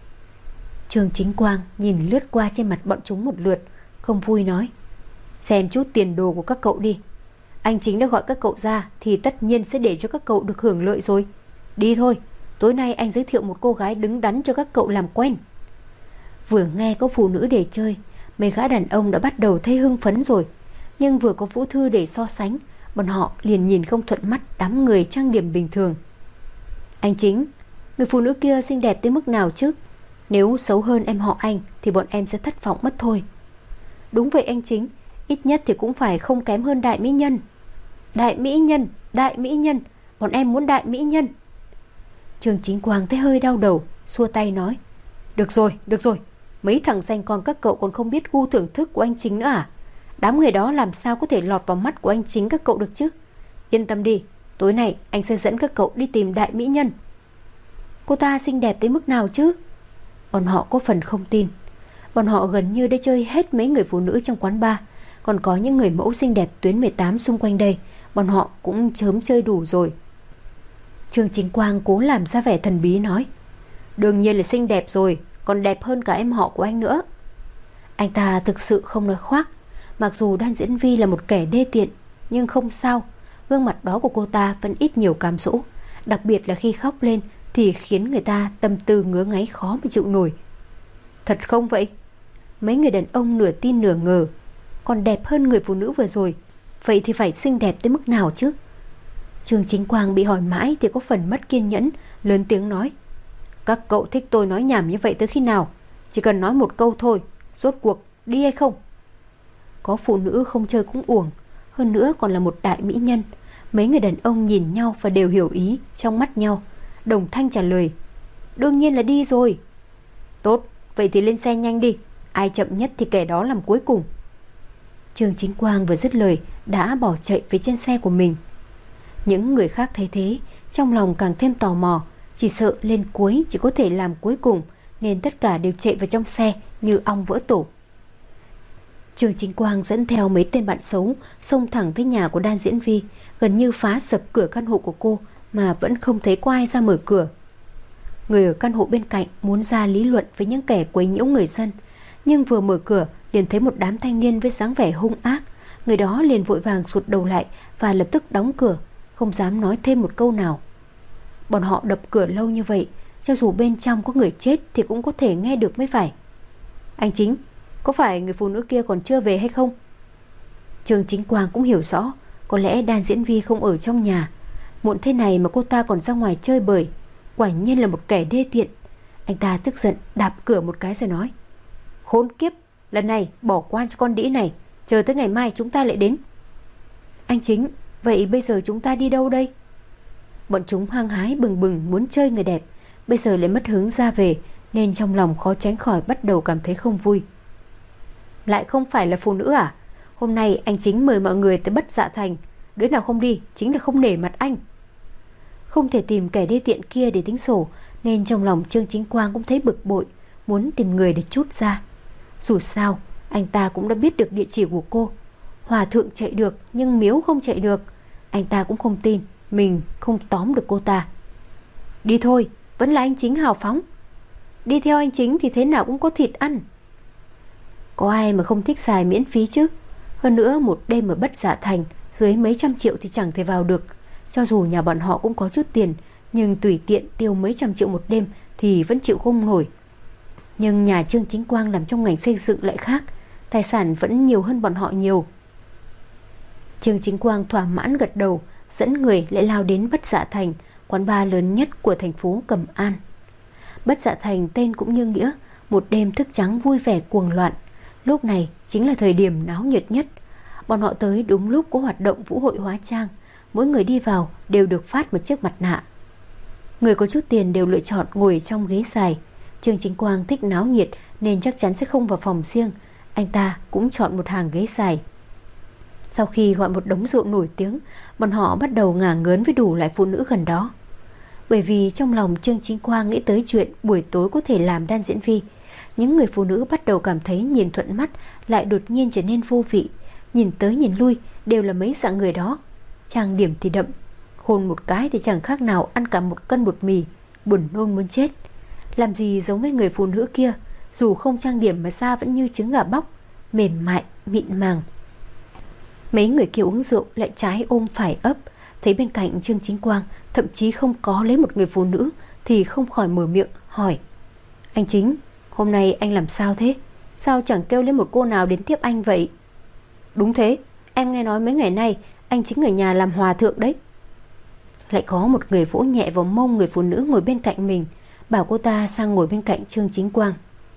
Trương Chính Quang nhìn lướt qua trên mặt bọn chúng một lượt, không vui nói, xem chút tiền đồ của các cậu đi. Anh Chính đã gọi các cậu ra thì tất nhiên sẽ để cho các cậu được hưởng lợi rồi. Đi thôi, tối nay anh giới thiệu một cô gái đứng đắn cho các cậu làm quen. Vừa nghe có phụ nữ để chơi, mấy gã đàn ông đã bắt đầu thấy hưng phấn rồi. Nhưng vừa có Vũ Thư để so sánh, bọn họ liền nhìn không thuận mắt đám người trang điểm bình thường. Anh Chính, người phụ nữ kia xinh đẹp tới mức nào chứ? Nếu xấu hơn em họ anh thì bọn em sẽ thất vọng mất thôi. Đúng vậy anh Chính, ít nhất thì cũng phải không kém hơn đại mỹ nhân. Đại mỹ nhân, đại mỹ nhân, bọn em muốn đại mỹ nhân. Trương Chính Quang thấy hơi đau đầu, xua tay nói, được rồi, được rồi, mấy thằng danh con các cậu còn không biết gu thưởng thức của anh Chính nữa à? Đám người đó làm sao có thể lọt vào mắt của anh Chính các cậu được chứ? Yên tâm đi, tối nay anh sẽ dẫn các cậu đi tìm đại mỹ nhân. Cô ta xinh đẹp tới mức nào chứ? Bọn họ có phần không tin. Bọn họ gần như đã chơi hết mấy người phụ nữ trong quán bar, còn có những người mẫu xinh đẹp tuyến mười tám xung quanh đây, bọn họ cũng chớm chơi đủ rồi. Trương Chính Quang cố làm ra vẻ thần bí nói, đương nhiên là xinh đẹp rồi, còn đẹp hơn cả em họ của anh nữa. Anh ta thực sự không nói khoác. Mặc dù Đan Diễn Vi là một kẻ đê tiện, nhưng không sao, gương mặt đó của cô ta vẫn ít nhiều cám dỗ, đặc biệt là khi khóc lên thì khiến người ta tâm tư ngứa ngáy khó mà chịu nổi. Thật không vậy? Mấy người đàn ông nửa tin nửa ngờ. Còn đẹp hơn người phụ nữ vừa rồi, vậy thì phải xinh đẹp tới mức nào chứ? Trương Chính Quang bị hỏi mãi thì có phần mất kiên nhẫn, lớn tiếng nói, các cậu thích tôi nói nhảm như vậy tới khi nào? Chỉ cần nói một câu thôi, rốt cuộc đi hay không? Có phụ nữ không chơi cũng uổng, hơn nữa còn là một đại mỹ nhân. Mấy người đàn ông nhìn nhau và đều hiểu ý trong mắt nhau, đồng thanh trả lời, đương nhiên là đi rồi. Tốt, vậy thì lên xe nhanh đi, ai chậm nhất thì kẻ đó làm cuối cùng. Trương Chính Quang vừa dứt lời đã bỏ chạy về trên xe của mình. Những người khác thấy thế, trong lòng càng thêm tò mò, Chỉ sợ lên cuối chỉ có thể làm cuối cùng, nên tất cả đều chạy vào trong xe như ong vỡ tổ. Trương Chính Quang dẫn theo mấy tên bạn xấu xông thẳng tới nhà của Đan Diễn Vi, gần như phá sập cửa căn hộ của cô mà vẫn không thấy có ai ra mở cửa. Người ở căn hộ bên cạnh muốn ra lý luận với những kẻ quấy nhiễu người dân, nhưng vừa mở cửa liền thấy một đám thanh niên với dáng vẻ hung ác. Người đó liền vội vàng sụt đầu lại và lập tức đóng cửa, không dám nói thêm một câu nào. Bọn họ đập cửa lâu như vậy, cho dù bên trong có người chết thì cũng có thể nghe được mới phải. Anh Chính, có phải người phụ nữ kia còn chưa về hay không? Trương Chính Quang cũng hiểu rõ, có lẽ Đan Diễn Vi không ở trong nhà. Muộn thế này mà cô ta còn ra ngoài chơi bời, quả nhiên là một kẻ đê tiện. Anh ta tức giận đạp cửa một cái rồi nói: Khốn kiếp, lần này bỏ qua cho con đĩ này, chờ tới ngày mai chúng ta lại đến. Anh Chính, vậy bây giờ chúng ta đi đâu đây? Bọn chúng hăng hái bừng bừng muốn chơi người đẹp, bây giờ lại mất hứng ra về, nên trong lòng khó tránh khỏi bắt đầu cảm thấy không vui. Lại không phải là phụ nữ à? Hôm nay anh Chính mời mọi người tới Bất Dạ Thành, đứa nào không đi chính là không nể mặt anh. Không thể tìm kẻ đê tiện kia để tính sổ, nên trong lòng Trương Chính Quang cũng thấy bực bội, muốn tìm người để trút ra. Dù sao anh ta cũng đã biết được địa chỉ của cô. Hòa thượng chạy được nhưng miếu không chạy được. Anh ta cũng không tin mình không tóm được cô ta. Đi thôi, vẫn là anh Chính hào phóng. Đi theo anh Chính thì thế nào cũng có thịt ăn. Có ai mà không thích xài miễn phí chứ? Hơn nữa một đêm ở Bất Dạ Thành dưới mấy trăm triệu thì chẳng thể vào được. Cho dù nhà bọn họ cũng có chút tiền, nhưng tùy tiện tiêu mấy trăm triệu một đêm thì vẫn chịu không nổi. Nhưng nhà Trương Chính Quang làm trong ngành xây dựng lại khác, tài sản vẫn nhiều hơn bọn họ nhiều. Trương Chính Quang thỏa mãn gật đầu, dẫn người lại lao đến Bất Dạ Thành, quán bar lớn nhất của thành phố Cẩm An. Bất Dạ Thành tên cũng như nghĩa, một đêm thức trắng vui vẻ cuồng loạn. Lúc này chính là thời điểm náo nhiệt nhất. Bọn họ tới đúng lúc có hoạt động vũ hội hóa trang, mỗi người đi vào đều được phát một chiếc mặt nạ. Người có chút tiền đều lựa chọn ngồi trong ghế dài. Trương Chính Quang thích náo nhiệt nên chắc chắn sẽ không vào phòng riêng. Anh ta cũng chọn một hàng ghế dài. Sau khi gọi một đống rượu nổi tiếng, bọn họ bắt đầu ngả ngớn với đủ loại phụ nữ gần đó. Bởi vì trong lòng Trương Chính Quang nghĩ tới chuyện buổi tối có thể làm Đan Diễn Vi, những người phụ nữ bắt đầu cảm thấy nhìn thuận mắt lại đột nhiên trở nên vô vị. Nhìn tới nhìn lui đều là mấy dạng người đó. Trang điểm thì đậm, hôn một cái thì chẳng khác nào ăn cả một cân bột mì, buồn nôn muốn chết. Làm gì giống với người phụ nữ kia, dù không trang điểm mà da vẫn như trứng gà bóc, mềm mại, mịn màng. Mấy người kia uống rượu lại trái ôm phải ấp, thấy bên cạnh Trương Chính Quang thậm chí không có lấy một người phụ nữ thì không khỏi mở miệng hỏi: Anh Chính, hôm nay anh làm sao thế? Sao chẳng kêu lên một cô nào đến tiếp anh vậy? Đúng thế, em nghe nói mấy ngày nay anh Chính ở nhà làm hòa thượng đấy. Lại có một người vỗ nhẹ vào mông người phụ nữ ngồi bên cạnh mình, bảo cô ta sang ngồi bên cạnh Trương Chính Quang.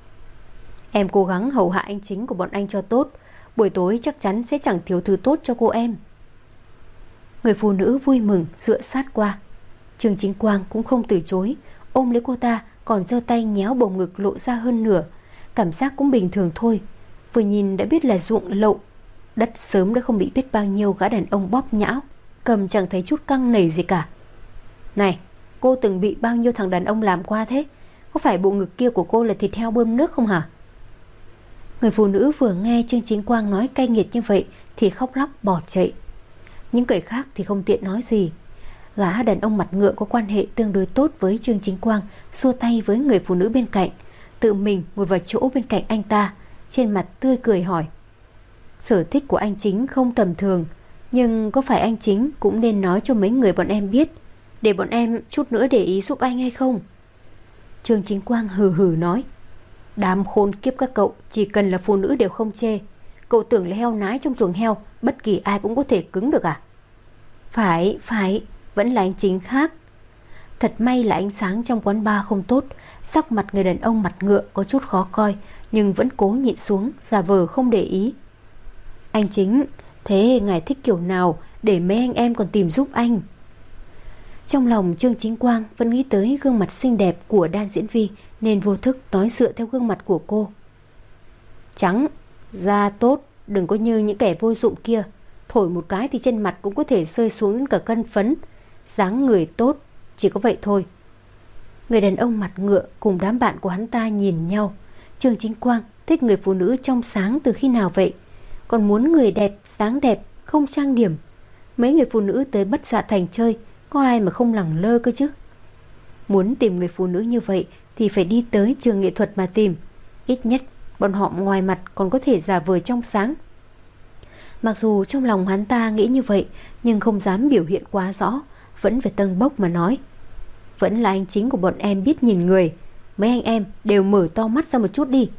Em cố gắng hầu hạ anh Chính của bọn anh cho tốt, buổi tối chắc chắn sẽ chẳng thiếu thứ tốt cho cô em. Người phụ nữ vui mừng dựa sát qua. Trương Chính Quang cũng không từ chối, ôm lấy cô ta, còn giơ tay nhéo bầu ngực lộ ra hơn nửa. Cảm giác cũng bình thường thôi, vừa nhìn đã biết là ruộng lậu. Đất sớm đã không bị biết bao nhiêu gã đàn ông bóp nhão, cầm chẳng thấy chút căng nảy gì cả. Này, cô từng bị bao nhiêu thằng đàn ông làm qua thế? Có phải bộ ngực kia của cô là thịt heo bơm nước không hả? Người phụ nữ vừa nghe Trương Chính Quang nói cay nghiệt như vậy thì khóc lóc bỏ chạy. Những người khác thì không tiện nói gì. Gã đàn ông mặt ngựa có quan hệ tương đối tốt với Trương Chính Quang xua tay với người phụ nữ bên cạnh, tự mình ngồi vào chỗ bên cạnh anh ta, trên mặt tươi cười hỏi: Sở thích của anh Chính không tầm thường, nhưng có phải anh Chính cũng nên nói cho mấy người bọn em biết, để bọn em chút nữa để ý giúp anh hay không? Trương Chính Quang hừ hừ nói: Đám khốn kiếp các cậu, chỉ cần là phụ nữ đều không chê. Cậu tưởng là heo nái trong chuồng heo, bất kỳ ai cũng có thể cứng được à? Phải, phải, vẫn là anh Chính khác. Thật may là ánh sáng trong quán bar không tốt, sắc mặt người đàn ông mặt ngựa có chút khó coi, nhưng vẫn cố nhịn xuống, giả vờ không để ý. Anh Chính, thế ngài thích kiểu nào để mấy anh em còn tìm giúp anh? Trong lòng Trương Chính Quang vẫn nghĩ tới gương mặt xinh đẹp của Đan Diễn Vi, nên vô thức nói dựa theo gương mặt của cô. Trắng, da tốt, đừng có như những kẻ vô dụng kia, thổi một cái thì trên mặt cũng có thể rơi xuống đến cả cân phấn. Dáng người tốt, chỉ có vậy thôi. Người đàn ông mặt ngựa cùng đám bạn của hắn ta nhìn nhau. Trương Chính Quang thích người phụ nữ trong sáng từ khi nào vậy? Còn muốn người đẹp, sáng đẹp, không trang điểm. Mấy người phụ nữ tới Bất Dạ Thành chơi, có ai mà không lẳng lơ cơ chứ? Muốn tìm người phụ nữ như vậy thì phải đi tới trường nghệ thuật mà tìm. Ít nhất bọn họ ngoài mặt còn có thể giả vờ trong sáng. Mặc dù trong lòng hắn ta nghĩ như vậy, nhưng không dám biểu hiện quá rõ, vẫn phải tâng bốc mà nói. Vẫn là anh chính của bọn em biết nhìn người. Mấy anh em đều mở to mắt ra một chút đi.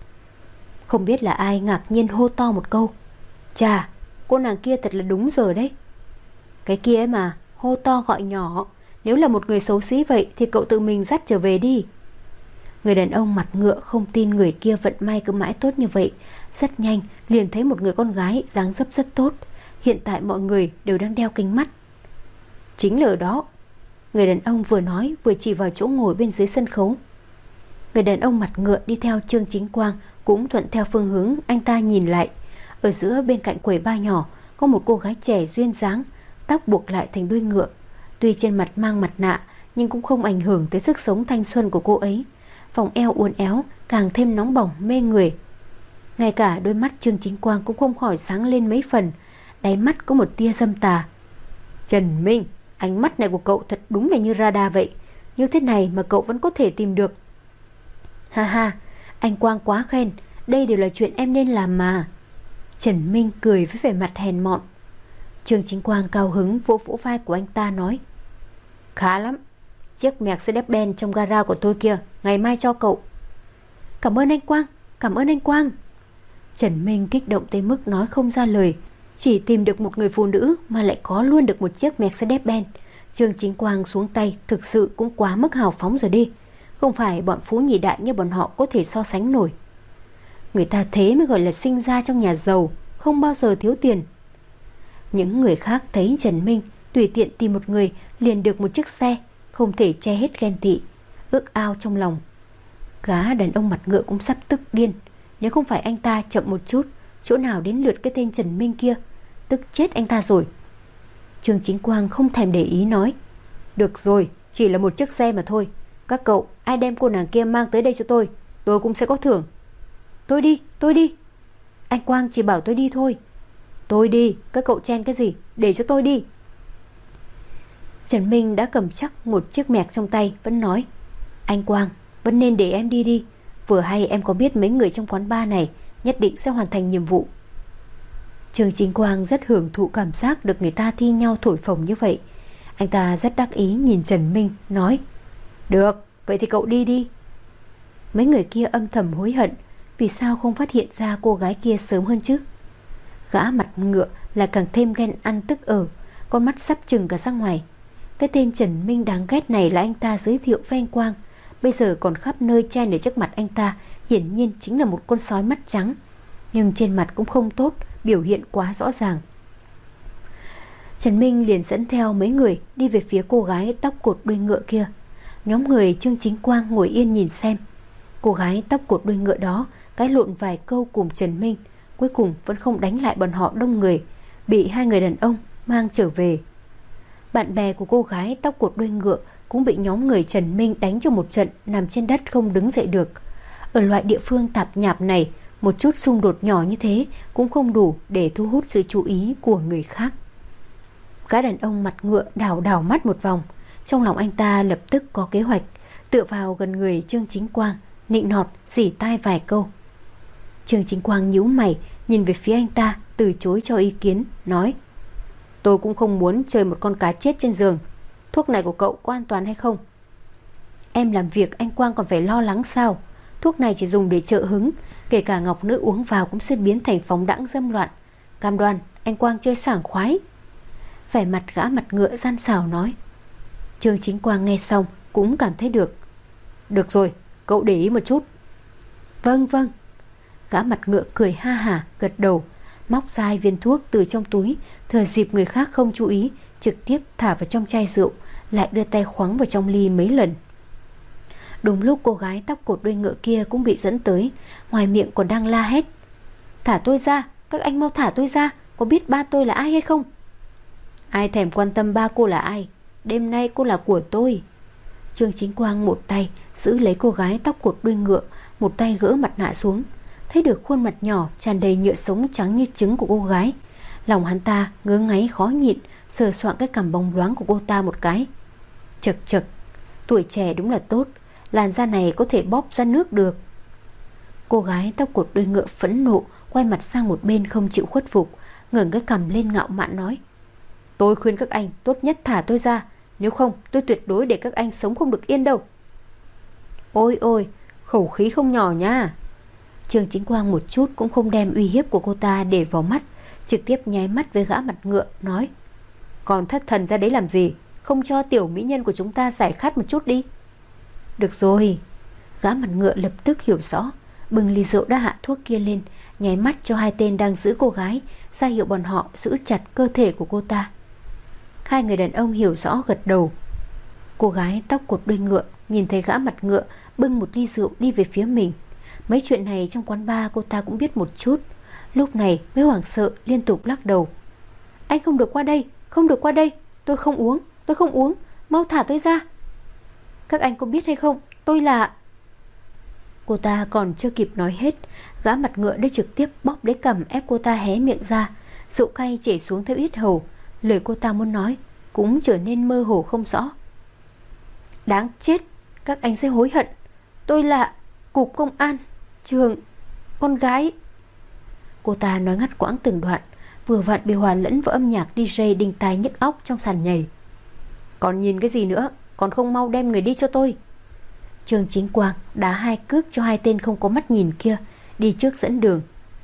Không biết là ai ngạc nhiên hô to một câu: Chà, cô nàng kia thật là đúng giờ đấy. Cái kia ấy mà, hô to gọi nhỏ. Nếu là một người xấu xí vậy thì cậu tự mình dắt trở về đi. Người đàn ông mặt ngựa không tin người kia vận may cứ mãi tốt như vậy. Rất nhanh liền thấy một người con gái dáng dấp rất tốt. Hiện tại mọi người đều đang đeo kính mắt. Chính là ở đó. Người đàn ông vừa nói vừa chỉ vào chỗ ngồi bên dưới sân khấu. Người đàn ông mặt ngựa đi theo Trương Chính Quang cũng thuận theo phương hướng anh ta nhìn lại. Ở giữa bên cạnh quầy bar nhỏ có một cô gái trẻ duyên dáng, tóc buộc lại thành đuôi ngựa. Tuy trên mặt mang mặt nạ nhưng cũng không ảnh hưởng tới sức sống thanh xuân của cô ấy. Vòng eo uốn éo càng thêm nóng bỏng mê người. Ngay cả đôi mắt Trương Chính Quang cũng không khỏi sáng lên mấy phần. Đáy mắt có một tia dâm tà. Trần Minh, ánh mắt này của cậu thật đúng là như radar vậy. Như thế này mà cậu vẫn có thể tìm được. Ha ha, anh Quang quá khen. Đây đều là chuyện em nên làm mà. Trần Minh cười với vẻ mặt hèn mọn. Trương Chính Quang cao hứng vỗ vỗ vai của anh ta nói: Khá lắm. Chiếc Mercedes-Benz trong gara của tôi kia, ngày mai cho cậu. Cảm ơn anh Quang, cảm ơn anh Quang. Trần Minh kích động tới mức nói không ra lời. Chỉ tìm được một người phụ nữ mà lại có luôn được một chiếc Mercedes-Benz. Trương Chính Quang xuống tay thực sự cũng quá mức hào phóng rồi đi. Không phải bọn phú nhị đại như bọn họ có thể so sánh nổi. Người ta thế mới gọi là sinh ra trong nhà giàu, không bao giờ thiếu tiền. Những người khác thấy Trần Minh tùy tiện tìm một người liền được một chiếc xe, không thể che hết ghen tị, ước ao trong lòng. Gã đàn ông mặt ngựa cũng sắp tức điên. Nếu không phải anh ta chậm một chút, chỗ nào đến lượt cái tên Trần Minh kia, tức chết anh ta rồi. Trương Chính Quang không thèm để ý nói: Được rồi, chỉ là một chiếc xe mà thôi. Các cậu, ai đem cô nàng kia mang tới đây cho tôi, tôi cũng sẽ có thưởng. Tôi đi, tôi đi. Anh Quang chỉ bảo tôi đi thôi. Tôi đi, các cậu chen cái gì, để cho tôi đi. Trần Minh đã cầm chắc một chiếc mẹc trong tay, vẫn nói: Anh Quang, vẫn nên để em đi đi. Vừa hay em có biết mấy người trong quán bar này nhất định sẽ hoàn thành nhiệm vụ. Trương Chính Quang rất hưởng thụ cảm giác được người ta thi nhau thổi phồng như vậy. Anh ta rất đắc ý nhìn Trần Minh, nói: Được, vậy thì cậu đi đi. Mấy người kia âm thầm hối hận, vì sao không phát hiện ra cô gái kia sớm hơn chứ. Gã mặt ngựa là càng thêm ghen ăn tức ở, con mắt sắp trừng cả ra ngoài. Cái tên Trần Minh đáng ghét này là anh ta giới thiệu với anh Quang, bây giờ còn khắp nơi chen ở trước mặt anh ta, hiển nhiên chính là một con sói mắt trắng. Nhưng trên mặt cũng không tốt, biểu hiện quá rõ ràng. Trần Minh liền dẫn theo mấy người đi về phía cô gái tóc cột đuôi ngựa kia. Nhóm người Trương Chính Quang ngồi yên nhìn xem. Cô gái tóc cột đuôi ngựa đó cãi lộn vài câu cùng Trần Minh, cuối cùng vẫn không đánh lại bọn họ đông người, bị hai người đàn ông mang trở về. Bạn bè của cô gái tóc cột đuôi ngựa cũng bị nhóm người Trần Minh đánh cho một trận, nằm trên đất không đứng dậy được. Ở loại địa phương tạp nhạp này, một chút xung đột nhỏ như thế cũng không đủ để thu hút sự chú ý của người khác. Gã đàn ông mặt ngựa đảo đảo mắt một vòng, trong lòng anh ta lập tức có kế hoạch, tựa vào gần người Trương Chính Quang, nịnh nọt rỉ tai vài câu. Trương Chính Quang nhíu mày nhìn về phía anh ta, từ chối cho ý kiến, nói: Tôi cũng không muốn chơi một con cá chết trên giường. Thuốc này của cậu có an toàn hay không? Em làm việc anh Quang còn phải lo lắng sao? Thuốc này chỉ dùng để trợ hứng, kể cả ngọc nữ uống vào cũng sẽ biến thành phóng đãng dâm loạn. Cam đoan anh Quang chơi sảng khoái. Vẻ mặt gã mặt ngựa gian xảo nói. Trương Chính Quang nghe xong cũng cảm thấy được. Được rồi, cậu để ý một chút. Vâng vâng. Gã mặt ngựa cười ha hả gật đầu, móc ra hai viên thuốc từ trong túi, thừa dịp người khác không chú ý, trực tiếp thả vào trong chai rượu, lại đưa tay khoáng vào trong ly mấy lần. Đúng lúc cô gái tóc cột đuôi ngựa kia cũng bị dẫn tới, ngoài miệng còn đang la hét: Thả tôi ra, các anh mau thả tôi ra, có biết ba tôi là ai hay không? Ai thèm quan tâm ba cô là ai, đêm nay cô là của tôi. Trương Chính Quang một tay giữ lấy cô gái tóc cột đuôi ngựa, một tay gỡ mặt nạ xuống. Thấy được khuôn mặt nhỏ tràn đầy nhựa sống trắng như trứng của cô gái, lòng hắn ta ngứa ngáy khó nhịn, sờ soạng cái cằm bóng loáng của cô ta một cái. Chật chật, tuổi trẻ đúng là tốt, làn da này có thể bóp ra nước được. Cô gái tóc cột đuôi ngựa phẫn nộ quay mặt sang một bên không chịu khuất phục, ngẩng cái cằm lên ngạo mạn nói: Tôi khuyên các anh tốt nhất thả tôi ra, nếu không tôi tuyệt đối để các anh sống không được yên đâu. Ôi ôi, khẩu khí không nhỏ nha. Trương Chính Quang một chút cũng không đem uy hiếp của cô ta để vào mắt, trực tiếp nháy mắt với gã mặt ngựa nói: Còn thất thần ra đấy làm gì, không cho tiểu mỹ nhân của chúng ta giải khát một chút đi. Được rồi. Gã mặt ngựa lập tức hiểu rõ, bưng ly rượu đã hạ thuốc kia lên, nháy mắt cho hai tên đang giữ cô gái, ra hiệu bọn họ giữ chặt cơ thể của cô ta. Hai người đàn ông hiểu rõ gật đầu. Cô gái tóc cột đuôi ngựa nhìn thấy gã mặt ngựa bưng một ly rượu đi về phía mình. Mấy chuyện này trong quán bar cô ta cũng biết một chút, lúc này mới hoảng sợ liên tục lắc đầu. Anh không được qua đây, không được qua đây, tôi không uống, tôi không uống, mau thả tôi ra. Các anh có biết hay không, tôi là... Cô ta còn chưa kịp nói hết, gã mặt ngựa đã trực tiếp bóp lấy cằm ép cô ta hé miệng ra, rượu cay chảy xuống theo yết hầu. Lời cô ta muốn nói cũng trở nên mơ hồ không rõ. Đáng chết, các anh sẽ hối hận. Tôi là cục công an, trường, con gái. Cô ta nói ngắt quãng từng đoạn, vừa vặn bị hòa lẫn vào âm nhạc đi giây đinh tai nhức óc trong sàn nhảy. Còn nhìn cái gì nữa, còn không mau đem người đi cho tôi. Trương Chính Quang đá hai cước cho hai tên không có mắt nhìn kia, đi trước dẫn đường.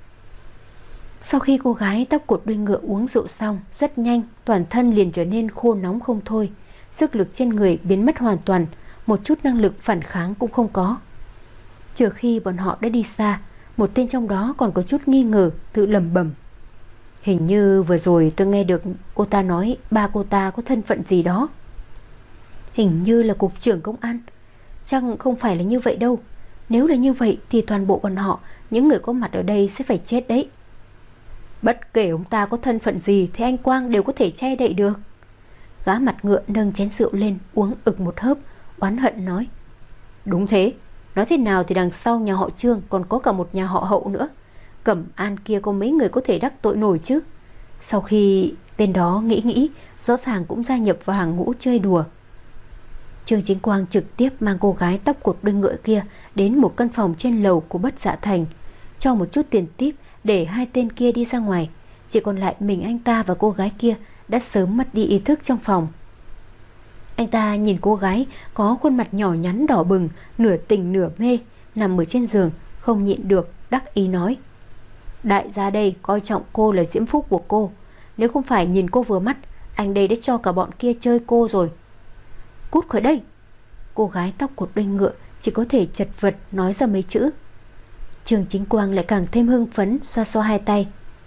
Sau khi cô gái tóc cột đuôi ngựa uống rượu xong, rất nhanh toàn thân liền trở nên khô nóng không thôi, sức lực trên người biến mất hoàn toàn, một chút năng lực phản kháng cũng không có. Trừ khi bọn họ đã đi xa, một tên trong đó còn có chút nghi ngờ, tự lẩm bẩm: Hình như vừa rồi tôi nghe được cô ta nói ba cô ta có thân phận gì đó. Hình như là cục trưởng công an. Chắc không phải là như vậy đâu. Nếu là như vậy thì toàn bộ bọn họ, những người có mặt ở đây sẽ phải chết đấy. Bất kể ông ta có thân phận gì thì anh Quang đều có thể che đậy được. Gã mặt ngựa nâng chén rượu lên uống ực một hớp, oán hận nói: Đúng thế, nói thế nào thì đằng sau nhà họ Trương còn có cả một nhà họ Hậu nữa. Cẩm An kia có mấy người có thể đắc tội nổi chứ. Sau khi tên đó nghĩ nghĩ, rõ ràng cũng gia nhập vào hàng ngũ chơi đùa. Trương Chính Quang trực tiếp mang cô gái tóc cột đuôi ngựa kia đến một căn phòng trên lầu của Bất Dạ Thành, cho một chút tiền tip để hai tên kia đi ra ngoài. Chỉ còn lại mình anh ta và cô gái kia đã sớm mất đi ý thức trong phòng. Anh ta nhìn cô gái có khuôn mặt nhỏ nhắn đỏ bừng, nửa tỉnh nửa mê, nằm ở trên giường, không nhịn được đắc ý nói: Đại gia đây coi trọng cô là diễm phúc của cô, nếu không phải nhìn cô vừa mắt, anh đây đã cho cả bọn kia chơi cô rồi. Cút khỏi đây. Cô gái tóc cột đuôi ngựa chỉ có thể chật vật nói ra mấy chữ. Trương Chính Quang lại càng thêm hưng phấn, xoa xoa hai tay.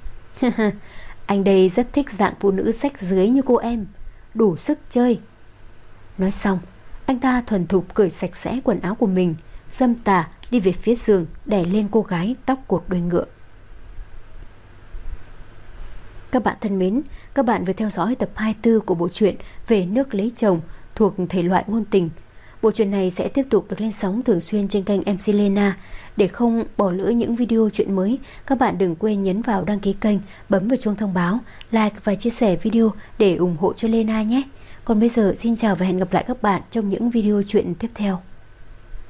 Anh đây rất thích dạng phụ nữ rách dưới như cô em, đủ sức chơi. Nói xong, anh ta thuần thục cởi sạch sẽ quần áo của mình, dâm tà đi về phía giường, đè lên cô gái tóc cột đuôi ngựa. Các bạn thân mến, các bạn vừa theo dõi tập hai mươi tư của bộ truyện Về Nước Lấy Chồng thuộc thể loại ngôn tình. Bộ truyện này sẽ tiếp tục được lên sóng thường xuyên trên kênh em xê Lena. Để không bỏ lỡ những video truyện mới, các bạn đừng quên nhấn vào đăng ký kênh, bấm vào chuông thông báo, like và chia sẻ video để ủng hộ cho Lena nhé. Còn bây giờ xin chào và hẹn gặp lại các bạn trong những video truyện tiếp theo.